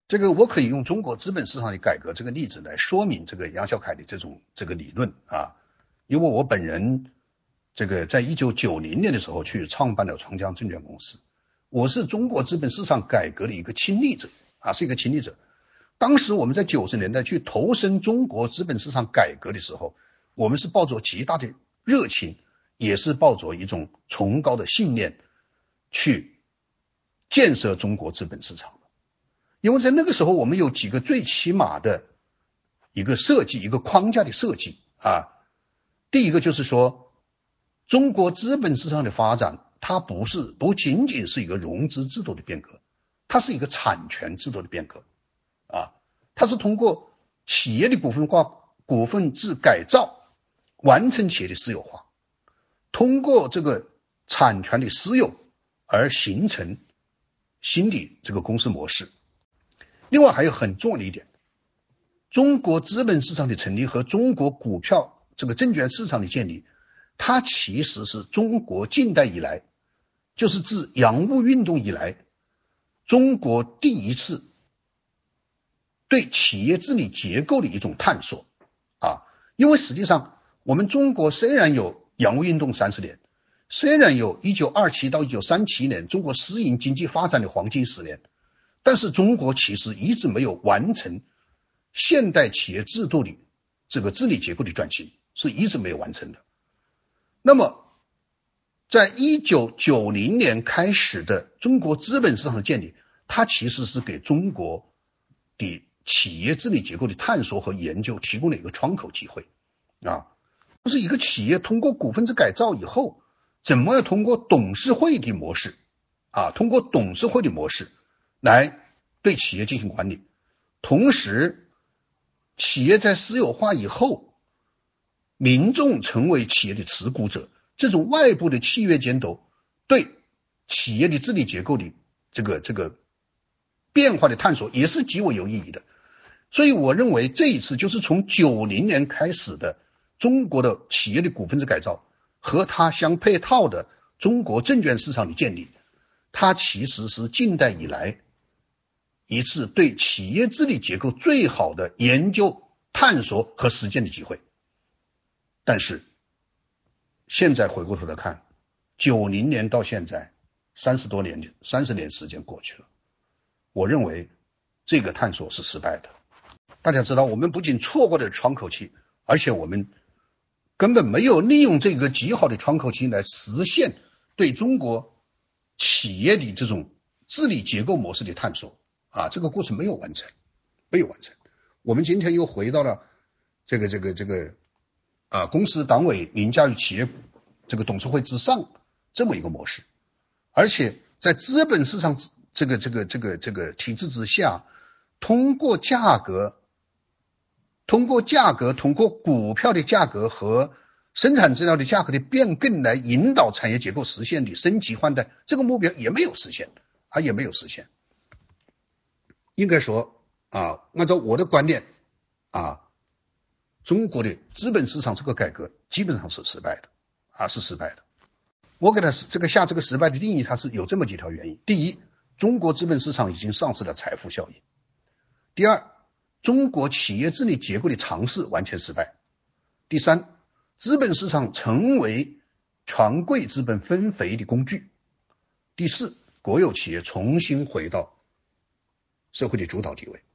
Speaker 1: 这个我可以用中国资本市场的改革这个例子来说明这个杨小凯的这种这个理论啊，因为我本人这个在一九九零年的时候去创办了长江证券公司，我是中国资本市场改革的一个亲历者啊，是一个亲历者。当时我们在九十年代去投身中国资本市场改革的时候，我们是抱着极大的热情，也是抱着一种崇高的信念去建设中国资本市场。因为在那个时候我们有几个最起码的一个设计，一个框架的设计啊。第一个就是说，中国资本市场的发展，它不是不仅仅是一个融资制度的变革，它是一个产权制度的变革啊。它是通过企业的股份化、股份制改造，完成企业的私有化，通过这个产权的私有而形成新的这个公司模式。另外还有很重要的一点，中国资本市场的成立和中国股票这个证券市场的建立，它其实是中国近代以来，就是自洋务运动以来，中国第一次对企业治理结构的一种探索啊。因为实际上我们中国虽然有洋务运动三十年，虽然有一九二七到一九三七年中国私营经济发展的黄金十年，但是中国其实一直没有完成现代企业制度的这个治理结构的转型，是一直没有完成的。那么在一九九零年开始的中国资本市场的建立，它其实是给中国的企业治理结构的探索和研究提供了一个窗口机会啊。就是一个企业通过股份制改造以后，怎么样通过董事会的模式啊，通过董事会的模式来对企业进行管理，同时企业在私有化以后，民众成为企业的持股者，这种外部的契约监督对企业的治理结构的这个这个变化的探索也是极为有意义的。所以我认为这一次就是从九零年开始的中国的企业的股份制改造和它相配套的中国证券市场的建立，它其实是近代以来一次对企业治理结构最好的研究、探索和实践的机会。但是现在回过头来看，九零年到现在三十多年三十年时间过去了，我认为这个探索是失败的。大家知道，我们不仅错过了窗口期，而且我们根本没有利用这个极好的窗口期来实现对中国企业的这种治理结构模式的探索啊，这个过程没有完成，没有完成。我们今天又回到了这个这个这个啊，公司党委凌驾于企业这个董事会之上这么一个模式，而且在资本市场这个这个这个这个体制之下，通过价格。通过价格，通过股票的价格和生产资料的价格的变更来引导产业结构实现的升级换代，这个目标也没有实现，啊，也没有实现。应该说啊，按照我的观点啊，中国的资本市场这个改革基本上是失败的，啊，是失败的。我给它这个下这个失败的定义，它是有这么几条原因。第一，中国资本市场已经丧失了财富效应。第二，中国企业治理结构的尝试完全失败。第三，资本市场成为权贵资本分肥的工具。第四，国有企业重新回到社会的主导地位。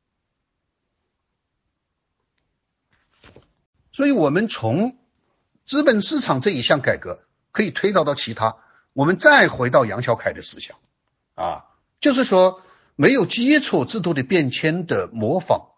Speaker 1: 所以我们从资本市场这一项改革可以推导到其他，我们再回到杨小凯的思想啊，就是说没有基础制度的变迁的模仿，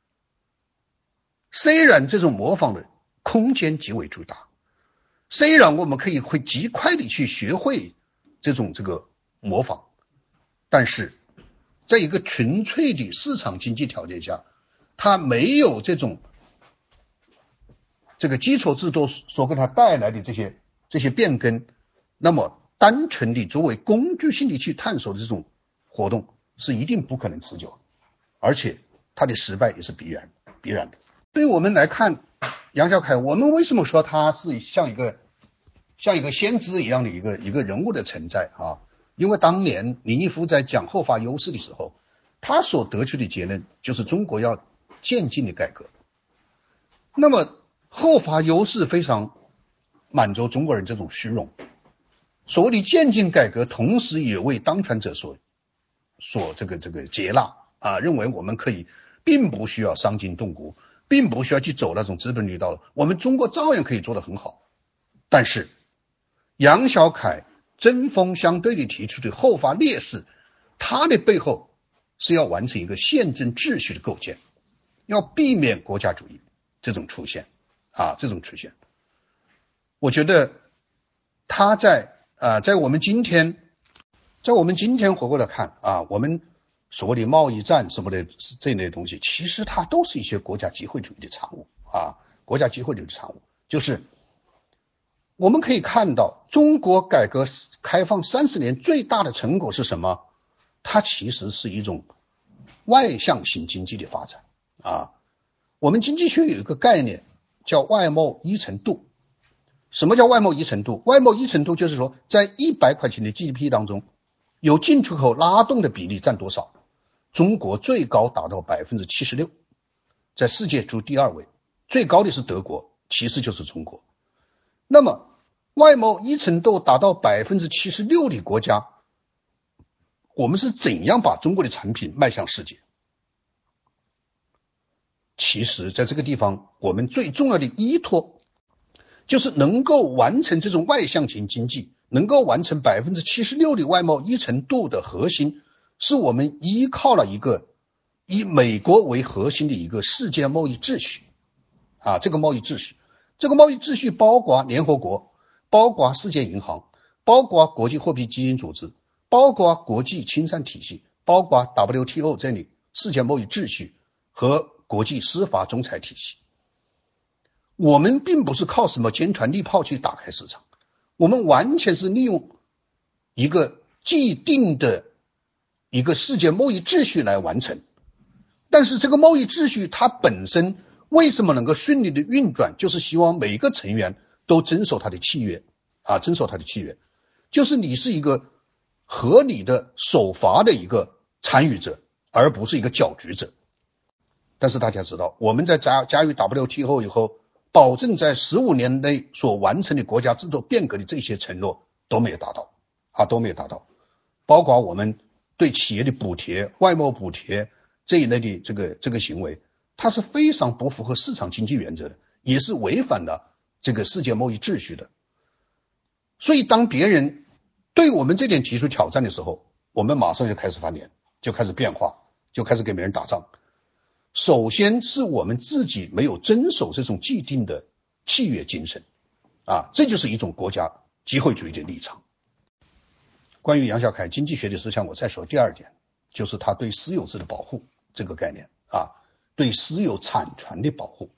Speaker 1: 虽然这种模仿的空间极为巨大，虽然我们可以会极快的去学会这种这个模仿，但是在一个纯粹的市场经济条件下，它没有这种这个基础制度所给它带来的这些这些变更，那么单纯的作为工具性的去探索的这种活动是一定不可能持久，而且它的失败也是必然必然的。对于我们来看杨小凯，我们为什么说他是像一个像一个先知一样的一个一个人物的存在啊？因为当年林毅夫在讲后发优势的时候， 他所得出的结论就是中国要渐进的改革。那么后发优势非常满足中国人这种虚荣，所谓的渐进改革，同时也为当权者所所这个这个接纳啊，认为我们可以并不需要伤筋动骨，并不需要去走那种资本主义道路，我们中国照样可以做得很好。但是杨小凯针锋相对地提出的后发劣势，他的背后是要完成一个宪政秩序的构建，要避免国家主义这种出现啊，这种出现。我觉得他在啊，在我们今天，在我们今天回过来看啊，我们所谓的贸易战什么的这类东西，其实它都是一些国家机会主义的产物啊，国家机会主义的产物。就是我们可以看到，中国改革开放三十年最大的成果是什么？它其实是一种外向型经济的发展啊。我们经济学有一个概念叫外贸依存度。什么叫外贸依存度？外贸依存度就是说，在一百块钱的 G D P 当中，有进出口拉动的比例占多少？中国最高达到 百分之七十六， 在世界居第二位，最高的是德国，其次就是中国。那么外贸依存度达到 百分之七十六 的国家，我们是怎样把中国的产品卖向世界？其实在这个地方，我们最重要的依托就是能够完成这种外向型经济，能够完成 百分之七十六 的外贸依存度的核心，是我们依靠了一个以美国为核心的一个世界贸易秩序啊，这个贸易秩序，这个贸易秩序包括联合国，包括世界银行，包括国际货币基金组织，包括国际清算体系，包括 W T O 这里世界贸易秩序和国际司法仲裁体系。我们并不是靠什么坚船利炮去打开市场，我们完全是利用一个既定的一个世界贸易秩序来完成。但是这个贸易秩序它本身为什么能够顺利的运转，就是希望每个成员都遵守它的契约啊，遵守它的契约，就是你是一个合理的守法的一个参与者，而不是一个搅局者。但是大家知道，我们在加加入 W T O 以后，保证在十五年内所完成的国家制度变革的这些承诺都没有达到啊，都没有达到。包括我们对企业的补贴、外贸补贴这一类的这个这个行为，它是非常不符合市场经济原则的，也是违反了这个世界贸易秩序的。所以当别人对我们这点提出挑战的时候，我们马上就开始翻脸，就开始变化，就开始跟别人打仗。首先是我们自己没有遵守这种既定的契约精神啊，这就是一种国家机会主义的立场。关于杨小凯经济学的思想，我再说第二点，就是他对私有制的保护这个概念啊，对私有产权的保护。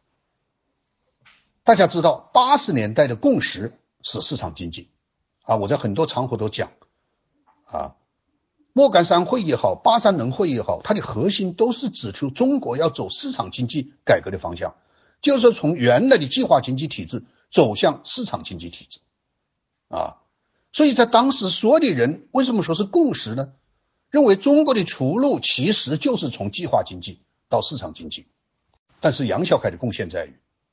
Speaker 1: 大家知道八十年代的共识是市场经济啊，我在很多场合都讲啊，莫干山会也好，八三能会也好，它的核心都是指出中国要走市场经济改革的方向，就是从原来的计划经济体制走向市场经济体制啊。所以在当时所有的人为什么说是共识呢？认为中国的出路其实就是从计划经济到市场经济。但是杨小凯的贡献在于，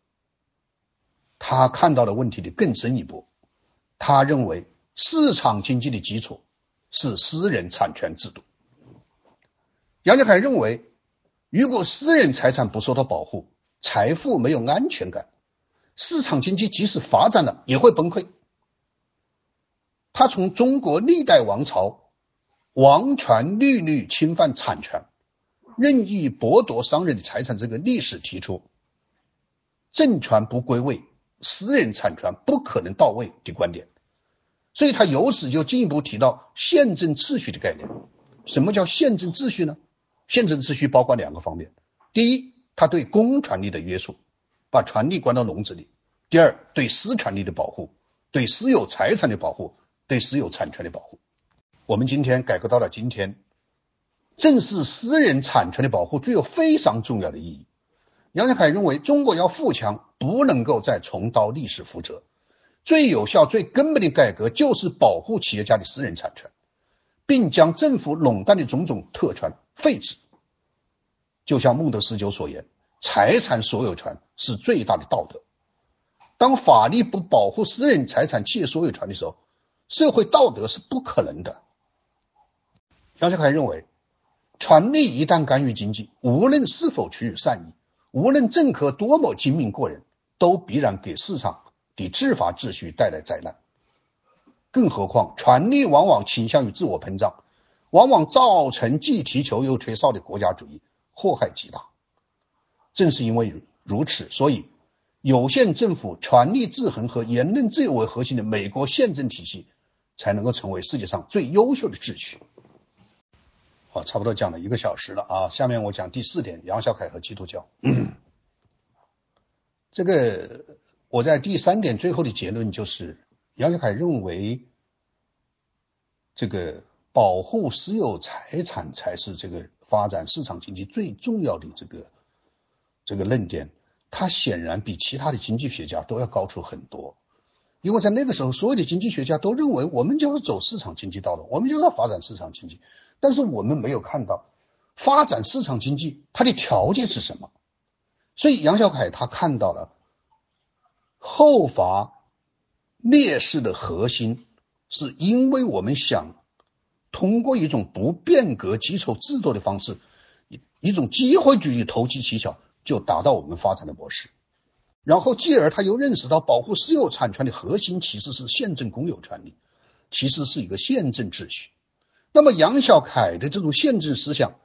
Speaker 1: 他看到了问题的更深一步，他认为市场经济的基础是私人产权制度。杨小凯认为，如果私人财产不受到保护，财富没有安全感，市场经济即使发展了也会崩溃。他从中国历代王朝王权屡屡侵犯产权，任意剥夺商人的财产这个历史提出政权不归位，私人产权不可能到位的观点。所以他由此就进一步提到宪政秩序的概念。什么叫宪政秩序呢？宪政秩序包括两个方面，第一，他对公权力的约束，把权力关到笼子里；第二，对私权力的保护，对私有财产的保护，对私有产权的保护。我们今天改革到了今天，正是私人产权的保护具有非常重要的意义。杨小凯认为，中国要富强，不能够再重蹈历史覆辙，最有效最根本的改革就是保护企业家的私人产权， 并将政府垄断的种种特权废止。就像孟德斯鸠所言，财产所有权是最大的道德。当法律不保护私人财产企业所有权的时候，社会道德是不可能的。杨小凯认为，权力一旦干预经济，无论是否出于善意，无论政客多么精明过人，都必然给市场的治法秩序带来灾难。更何况权力往往倾向于自我膨胀，往往造成既踢球又吹哨的国家主义，祸害极大。正是因为如此，所以有限政府、权力制衡和言论自由为核心的美国宪政体系才能够成为世界上最优秀的秩序。啊，差不多讲了一个小时了啊，下面我讲第四点，杨小凯和基督教。嗯、这个我在第三点最后的结论就是，杨小凯认为这个保护私有财产才是这个发展市场经济最重要的这个这个论点，他显然比其他的经济学家都要高出很多。因为在那个时候，所有的经济学家都认为我们就是走市场经济道路，我们就是要发展市场经济。但是我们没有看到发展市场经济它的条件是什么。所以杨小凯他看到了后发劣势的核心，是因为我们想通过一种不变革基础制度的方式，一种机会主义投机取巧，就达到我们发展的模式。然后继而他又认识到保护私有产权的核心其实是宪政公有权利，其实是一个宪政秩序。那么杨小凯的这种宪政思想，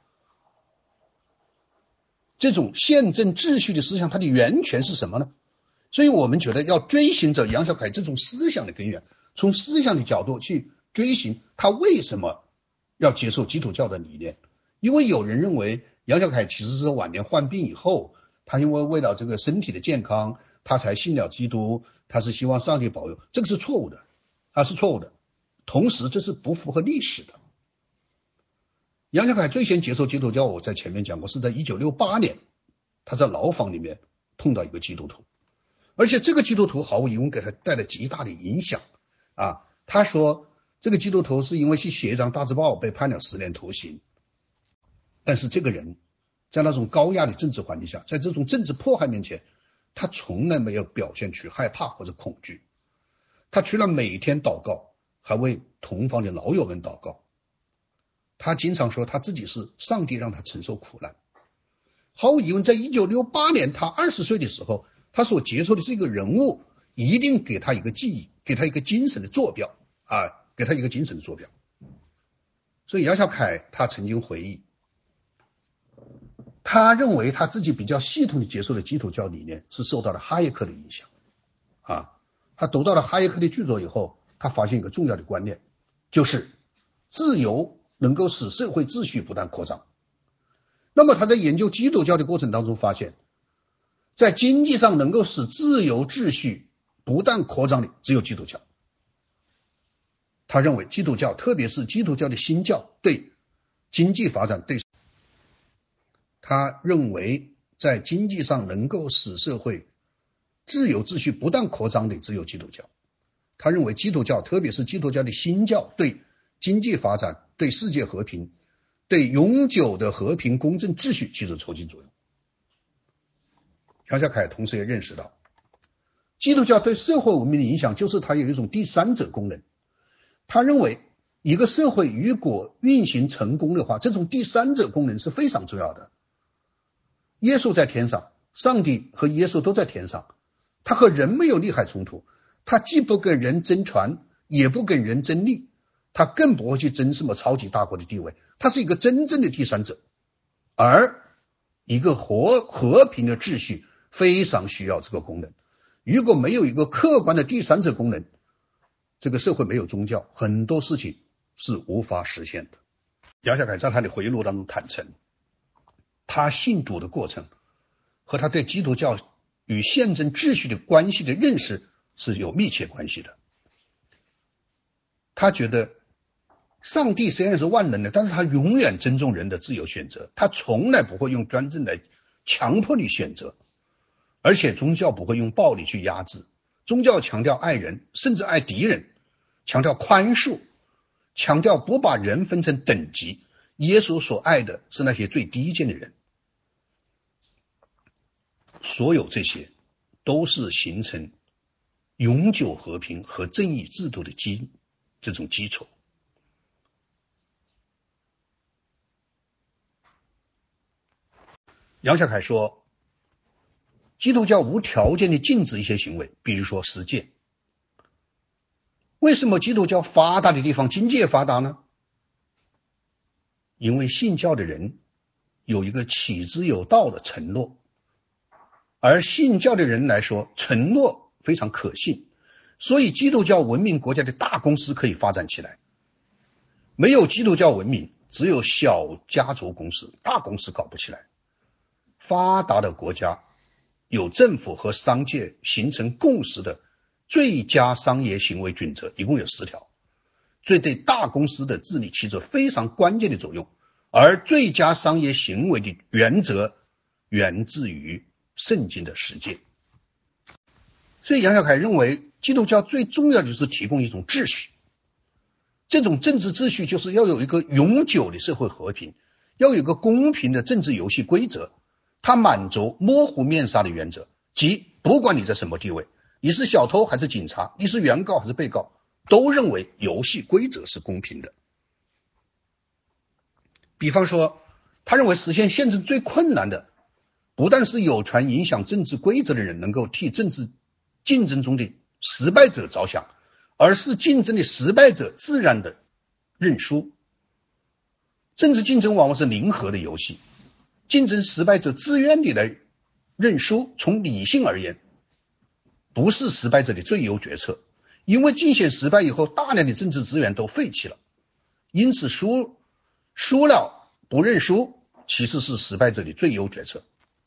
Speaker 1: 这种宪政秩序的思想，它的源泉是什么呢？所以我们觉得要追寻着杨小凯这种思想的根源，从思想的角度去追寻他为什么要接受基督教的理念。因为有人认为杨小凯其实是晚年患病以后，他因为为了这个身体的健康，他才信了基督，他是希望上帝保佑，这个是错误的，他是错误的，同时这是不符合历史的。杨小凯最先接受基督教，我在前面讲过，是在一九六八年，他在牢房里面碰到一个基督徒，而且这个基督徒毫无疑问给他带来极大的影响啊。他说这个基督徒是因为去写一张大字报被判了十年徒刑，但是这个人在那种高压的政治环境下，在这种政治迫害面前，他从来没有表现出害怕或者恐惧。他除了每天祷告，还为同房的老友们祷告。他经常说他自己是上帝让他承受苦难。毫无疑问，在一九六八年他二十岁的时候，他所接受的这个人物一定给他一个记忆，给他一个精神的坐标啊，给他一个精神的坐标。所以杨小凯他曾经回忆，他认为他自己比较系统的接受的基督教理念是受到了哈耶克的影响啊。他读到了哈耶克的著作以后，他发现一个重要的观念，就是自由能够使社会秩序不断扩张。那么他在研究基督教的过程当中发现，在经济上能够使自由秩序不断扩张的只有基督教。他认为基督教，特别是基督教的新教，对经济发展，对他认为在经济上能够使社会自由秩序不断扩张的只有基督教。他认为基督教，特别是基督教的新教，对经济发展、对世界和平、对永久的和平公正秩序起着促进作用。杨小凯同时也认识到，基督教对社会文明的影响就是它有一种第三者功能。他认为一个社会如果运行成功的话，这种第三者功能是非常重要的。耶稣在天上，上帝和耶稣都在天上，他和人没有利害冲突，他既不跟人争权，也不跟人争利，他更不会去争什么超级大国的地位，他是一个真正的第三者。而一个和和平的秩序非常需要这个功能，如果没有一个客观的第三者功能，这个社会没有宗教，很多事情是无法实现的。杨小凯在他的回忆录当中坦诚，他信主的过程和他对基督教与宪政秩序的关系的认识是有密切关系的。他觉得上帝虽然是万能的，但是他永远尊重人的自由选择，他从来不会用专政来强迫你选择，而且宗教不会用暴力去压制。宗教强调爱人，甚至爱敌人，强调宽恕， 强调不把人分成等级，耶稣所爱的是那些最低贱的人。所有这些都是形成永久和平和正义制度的基这种基础。杨小凯说，基督教无条件的禁止一些行为，比如说十戒。为什么基督教发达的地方经济也发达呢？因为信教的人有一个起之有道的承诺，而信教的人来说，承诺非常可信，所以基督教文明国家的大公司可以发展起来。没有基督教文明，只有小家族公司，大公司搞不起来。发达的国家有政府和商界形成共识的最佳商业行为准则，一共有十条，这对大公司的治理起着非常关键的作用。而最佳商业行为的原则源自于圣经的实践。所以杨小凯认为，基督教最重要的就是提供一种秩序，这种政治秩序就是要有一个永久的社会和平，要有一个公平的政治游戏规则，它满足模糊面纱的原则，即不管你在什么地位，你是小偷还是警察，你是原告还是被告，都认为游戏规则是公平的。比方说，他认为实现宪政最困难的，不但是有权影响政治规则的人能够替政治竞争中的失败者着想，而是竞争的失败者自然的认输。政治竞争往往是零和的游戏，竞争失败者自愿地来认输，从理性而言，不是失败者的最优决策，因为竞选失败以后，大量的政治资源都废弃了，因此输输了不认输，其实是失败者的最优决策。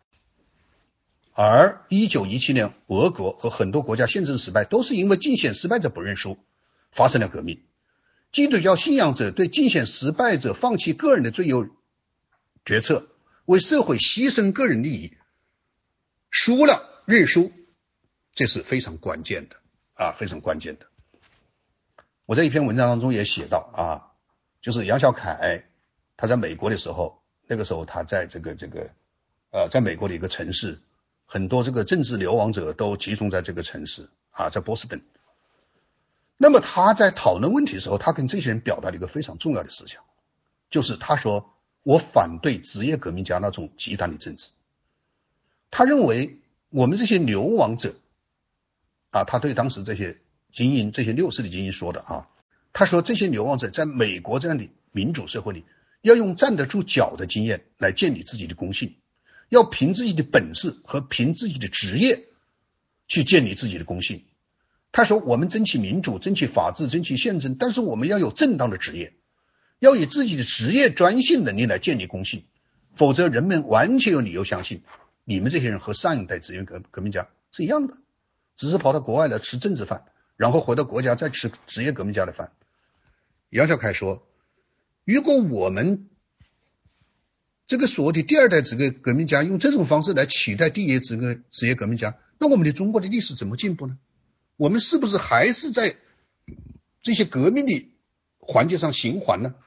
Speaker 1: 而一九一七年，俄国和很多国家宪政失败，都是因为竞选失败者不认输，发生了革命。基督教信仰者对竞选失败者放弃个人的最优决策，为社会牺牲个人利益，输了认输，这是非常关键的啊，非常关键的。我在一篇文章当中也写到啊，就是杨小凯他在美国的时候，那个时候他在这个这个呃，在美国的一个城市，很多这个政治流亡者都集中在这个城市啊，在波士顿。那么他在讨论问题的时候，他跟这些人表达了一个非常重要的思想，就是他说，我反对职业革命家那种极端的政治。他认为我们这些流亡者啊，他对当时这些精英，这些六四的精英说的啊，他说这些流亡者在美国这样的民主社会里，要用站得住脚的经验来建立自己的公信，要凭自己的本事和凭自己的职业去建立自己的公信。他说，我们争取民主，争取法治，争取宪政，但是我们要有正当的职业，要以自己的职业专性能力来建立公信，否则人们完全有理由相信你们这些人和上一代职业革革命家是一样的，只是跑到国外来吃政治饭，然后回到国家再吃职业革命家的饭。杨小凯说，如果我们这个所谓的第二代职业革命家用这种方式来取代第一职业职业革命家，那我们的中国的历史怎么进步呢？我们是不是还是在这些革命的环节上循环呢？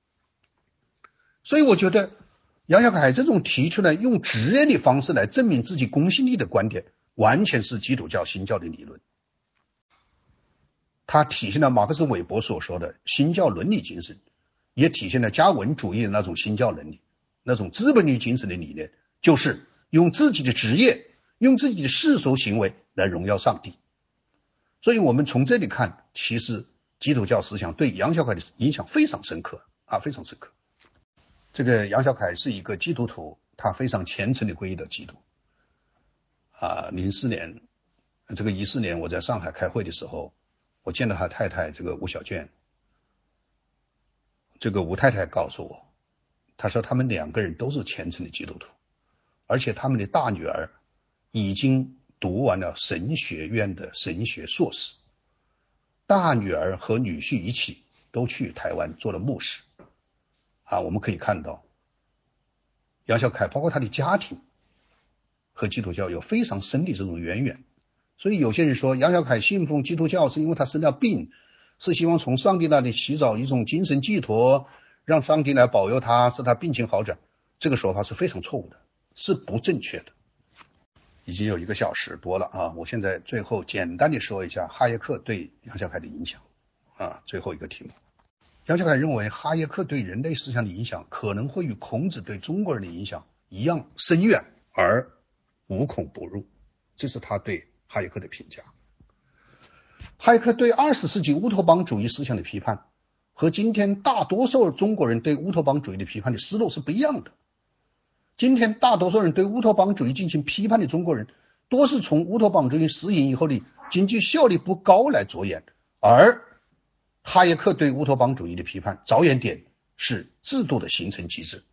Speaker 1: 所以我觉得杨小凯这种提出来用职业的方式来证明自己公信力的观点，完全是基督教新教的理论。它体现了马克思韦伯所说的新教伦理精神，也体现了加文主义的那种新教伦理，那种资本主义精神的理念，就是用自己的职业，用自己的世俗行为来荣耀上帝。所以我们从这里看，其实基督教思想对杨小凯的影响非常深刻啊，非常深刻。这个杨小凯是一个基督徒，他非常虔诚的皈依的基督啊。零四年，这个一四年我在上海开会的时候，我见到他太太这个吴小娟，这个吴太太告诉我，她说他们两个人都是虔诚的基督徒，而且他们的大女儿已经读完了神学院的神学硕士，大女儿和女婿一起都去台湾做了牧师啊。我们可以看到杨小凯包括他的家庭和基督教有非常深的这种渊源。所以有些人说杨小凯信奉基督教是因为他生了病， 是希望从上帝那里寻找一种精神寄托，让上帝来保佑他，使他病情好转。这个说法是非常错误的，是不正确的。已经有一个小时多了啊，我现在最后简单的说一下哈耶克对杨小凯的影响啊，最后一个题目。杨小凯认为哈耶克对人类思想的影响可能会与孔子对中国人的影响一样深远而无孔不入，这是他对哈耶克的评价。哈耶克对二十世纪乌托邦主义思想的批判和今天大多数中国人对乌托邦主义的批判的思路是不一样的。今天大多数人对乌托邦主义进行批判的中国人，多是从乌托邦主义实行以后的经济效率不高来着眼，而哈耶克对乌托邦主义的批判着眼点是制度的形成机制。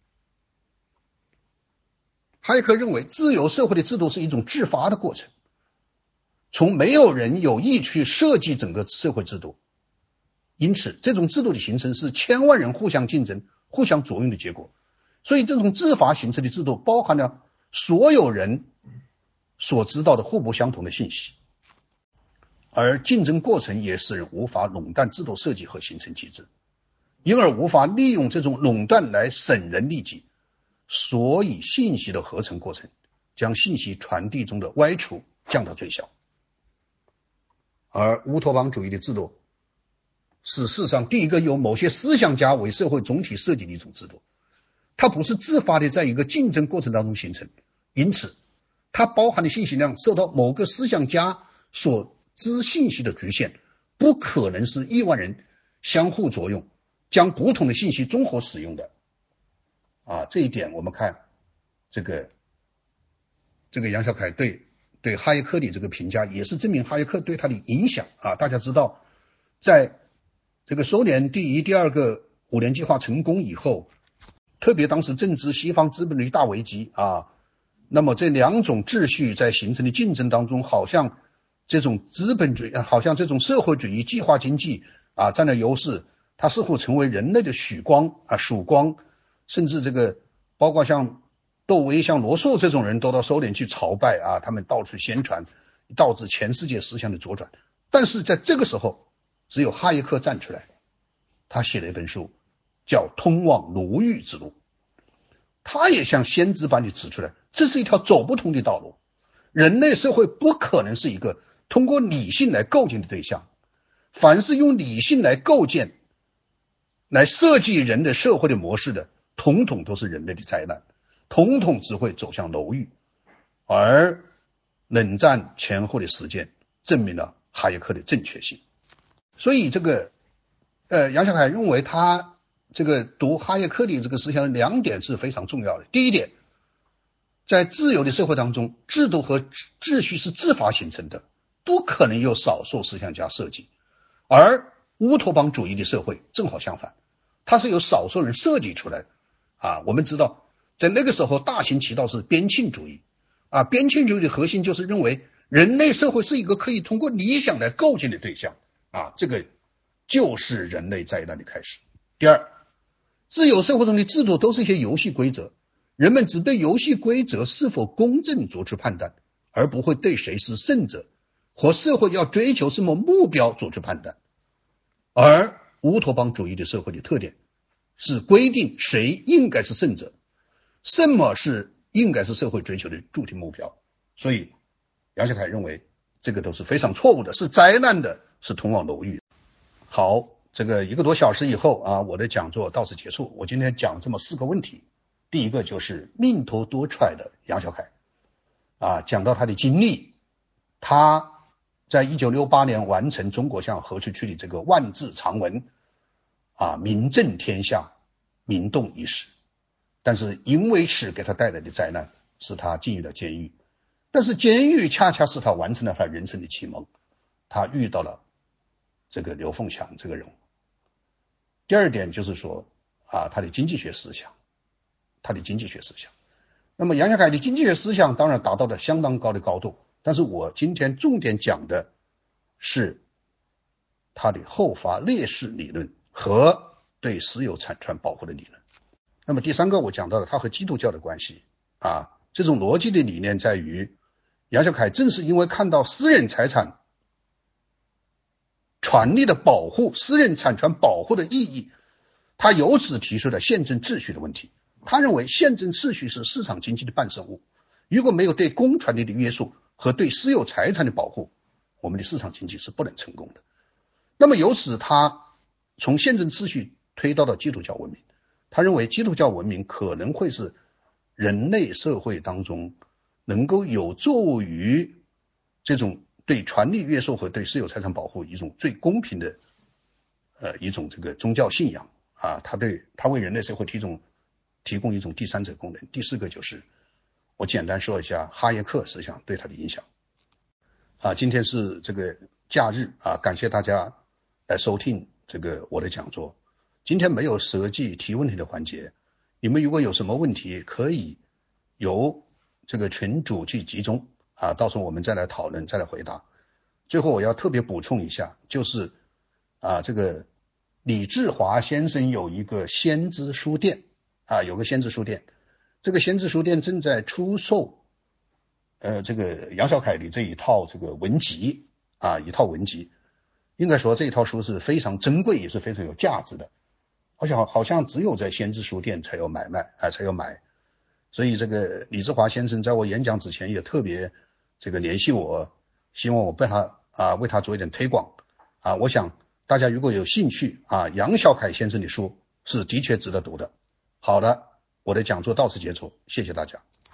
Speaker 1: 哈耶克认为自由社会的制度是一种自发的过程，从没有人有意去设计整个社会制度，因此这种制度的形成是千万人互相竞争、互相作用的结果。所以这种自发形成的制度包含了所有人所知道的互不相同的信息，而竞争过程也使人无法垄断制度设计和形成机制，因而无法利用这种垄断来省人利己，所以信息的合成过程将信息传递中的歪处降到最小。而乌托邦主义的制度是世上第一个由某些思想家为社会总体设计的一种制度，它不是自发的在一个竞争过程当中形成，因此它包含的信息量受到某个思想家所知信息的局限，不可能是亿万人相互作用将不同的信息综合使用的啊，这一点我们看这个这个杨小凯对对哈耶克的这个评价，也是证明哈耶克对他的影响啊。大家知道，在这个苏联第一、第二个五年计划成功以后，特别当时正值西方资本主义大危机啊，那么这两种秩序在形成的竞争当中，好像这种资本主义，好像这种社会主义计划经济啊占了优势，它似乎成为人类的曙光啊曙光，甚至这个包括像窦唯、像罗素这种人都到苏联去朝拜啊，他们到处宣传，导致全世界思想的左转。但是在这个时候，只有哈耶克站出来，他写了一本书叫《通往奴役之路》，他也像先知般地指出来，这是一条走不通的道路，人类社会不可能是一个通过理性来构建的对象，凡是用理性来构建来设计人的社会的模式的，统统都是人类的灾难，统统只会走向牢狱。而冷战前后的实践证明了哈耶克的正确性。所以这个呃，杨小凯认为他这个读哈耶克的这个思想两点是非常重要的。第一点，在自由的社会当中，制度和秩序是自发形成的，不可能由少数思想家设计。而乌托邦主义的社会正好相反，它是由少数人设计出来的啊。我们知道在那个时候大行其道是边沁主义啊，边沁主义的核心就是认为人类社会是一个可以通过理想来构建的对象啊，这个就是人类灾难的开始。第二，自由社会中的制度都是一些游戏规则，人们只对游戏规则是否公正做出判断，而不会对谁是胜者或社会要追求什么目标做出判断。而乌托邦主义的社会的特点是规定谁应该是胜者，什么是应该是社会追求的主题目标。所以杨小凯认为这个都是非常错误的，是灾难的，是通往牢狱。好，这个一个多小时以后啊，我的讲座到此结束。我今天讲这么四个问题。第一个就是命途多舛的杨小凯啊，讲到他的经历，他在一九六八年完成中国向河出去的这个万字长文啊，名震天下，名动一时。但是因为是给他带来的灾难，使他进入了监狱。但是监狱恰恰是他完成了他人生的启蒙，他遇到了这个刘凤祥这个人物。第二点就是说啊，他的经济学思想，他的经济学思想。那么杨小凯的经济学思想当然达到了相当高的高度，但是我今天重点讲的是他的后发劣势理论和对私有产权保护的理论。那么第三个我讲到了他和基督教的关系啊，这种逻辑的理念在于，杨小凯正是因为看到私人财产权利的保护、私人产权保护的意义，他由此提出了宪政秩序的问题。他认为宪政秩序是市场经济的伴生物，如果没有对公权力的约束和对私有财产的保护，我们的市场经济是不能成功的。那么由此他从宪政秩序推到了基督教文明，他认为基督教文明可能会是人类社会当中能够有助于这种对权力约束和对私有财产保护一种最公平的呃一种这个宗教信仰啊，他对他为人类社会提供提供一种第三者功能。第四个就是我简单说一下哈耶克思想对他的影响啊。今天是这个假日啊，感谢大家来收听这个我的讲座。今天没有涉及提问题的环节，你们如果有什么问题可以由这个群主去集中啊，到时候我们再来讨论再来回答。最后我要特别补充一下，就是啊这个李志华先生有一个先知书店啊，有个先知书店，这个先知书店正在出售呃这个杨小凯的这一套这个文集啊，一套文集，应该说这一套书是非常珍贵也是非常有价值的，好像好像只有在先知书店才有买卖啊才有买。所以这个李志华先生在我演讲之前也特别这个联系我，希望我为他啊为他做一点推广啊。我想大家如果有兴趣啊，杨小凯先生的书是的确值得读的。好的，我的讲座到此结束，谢谢大家。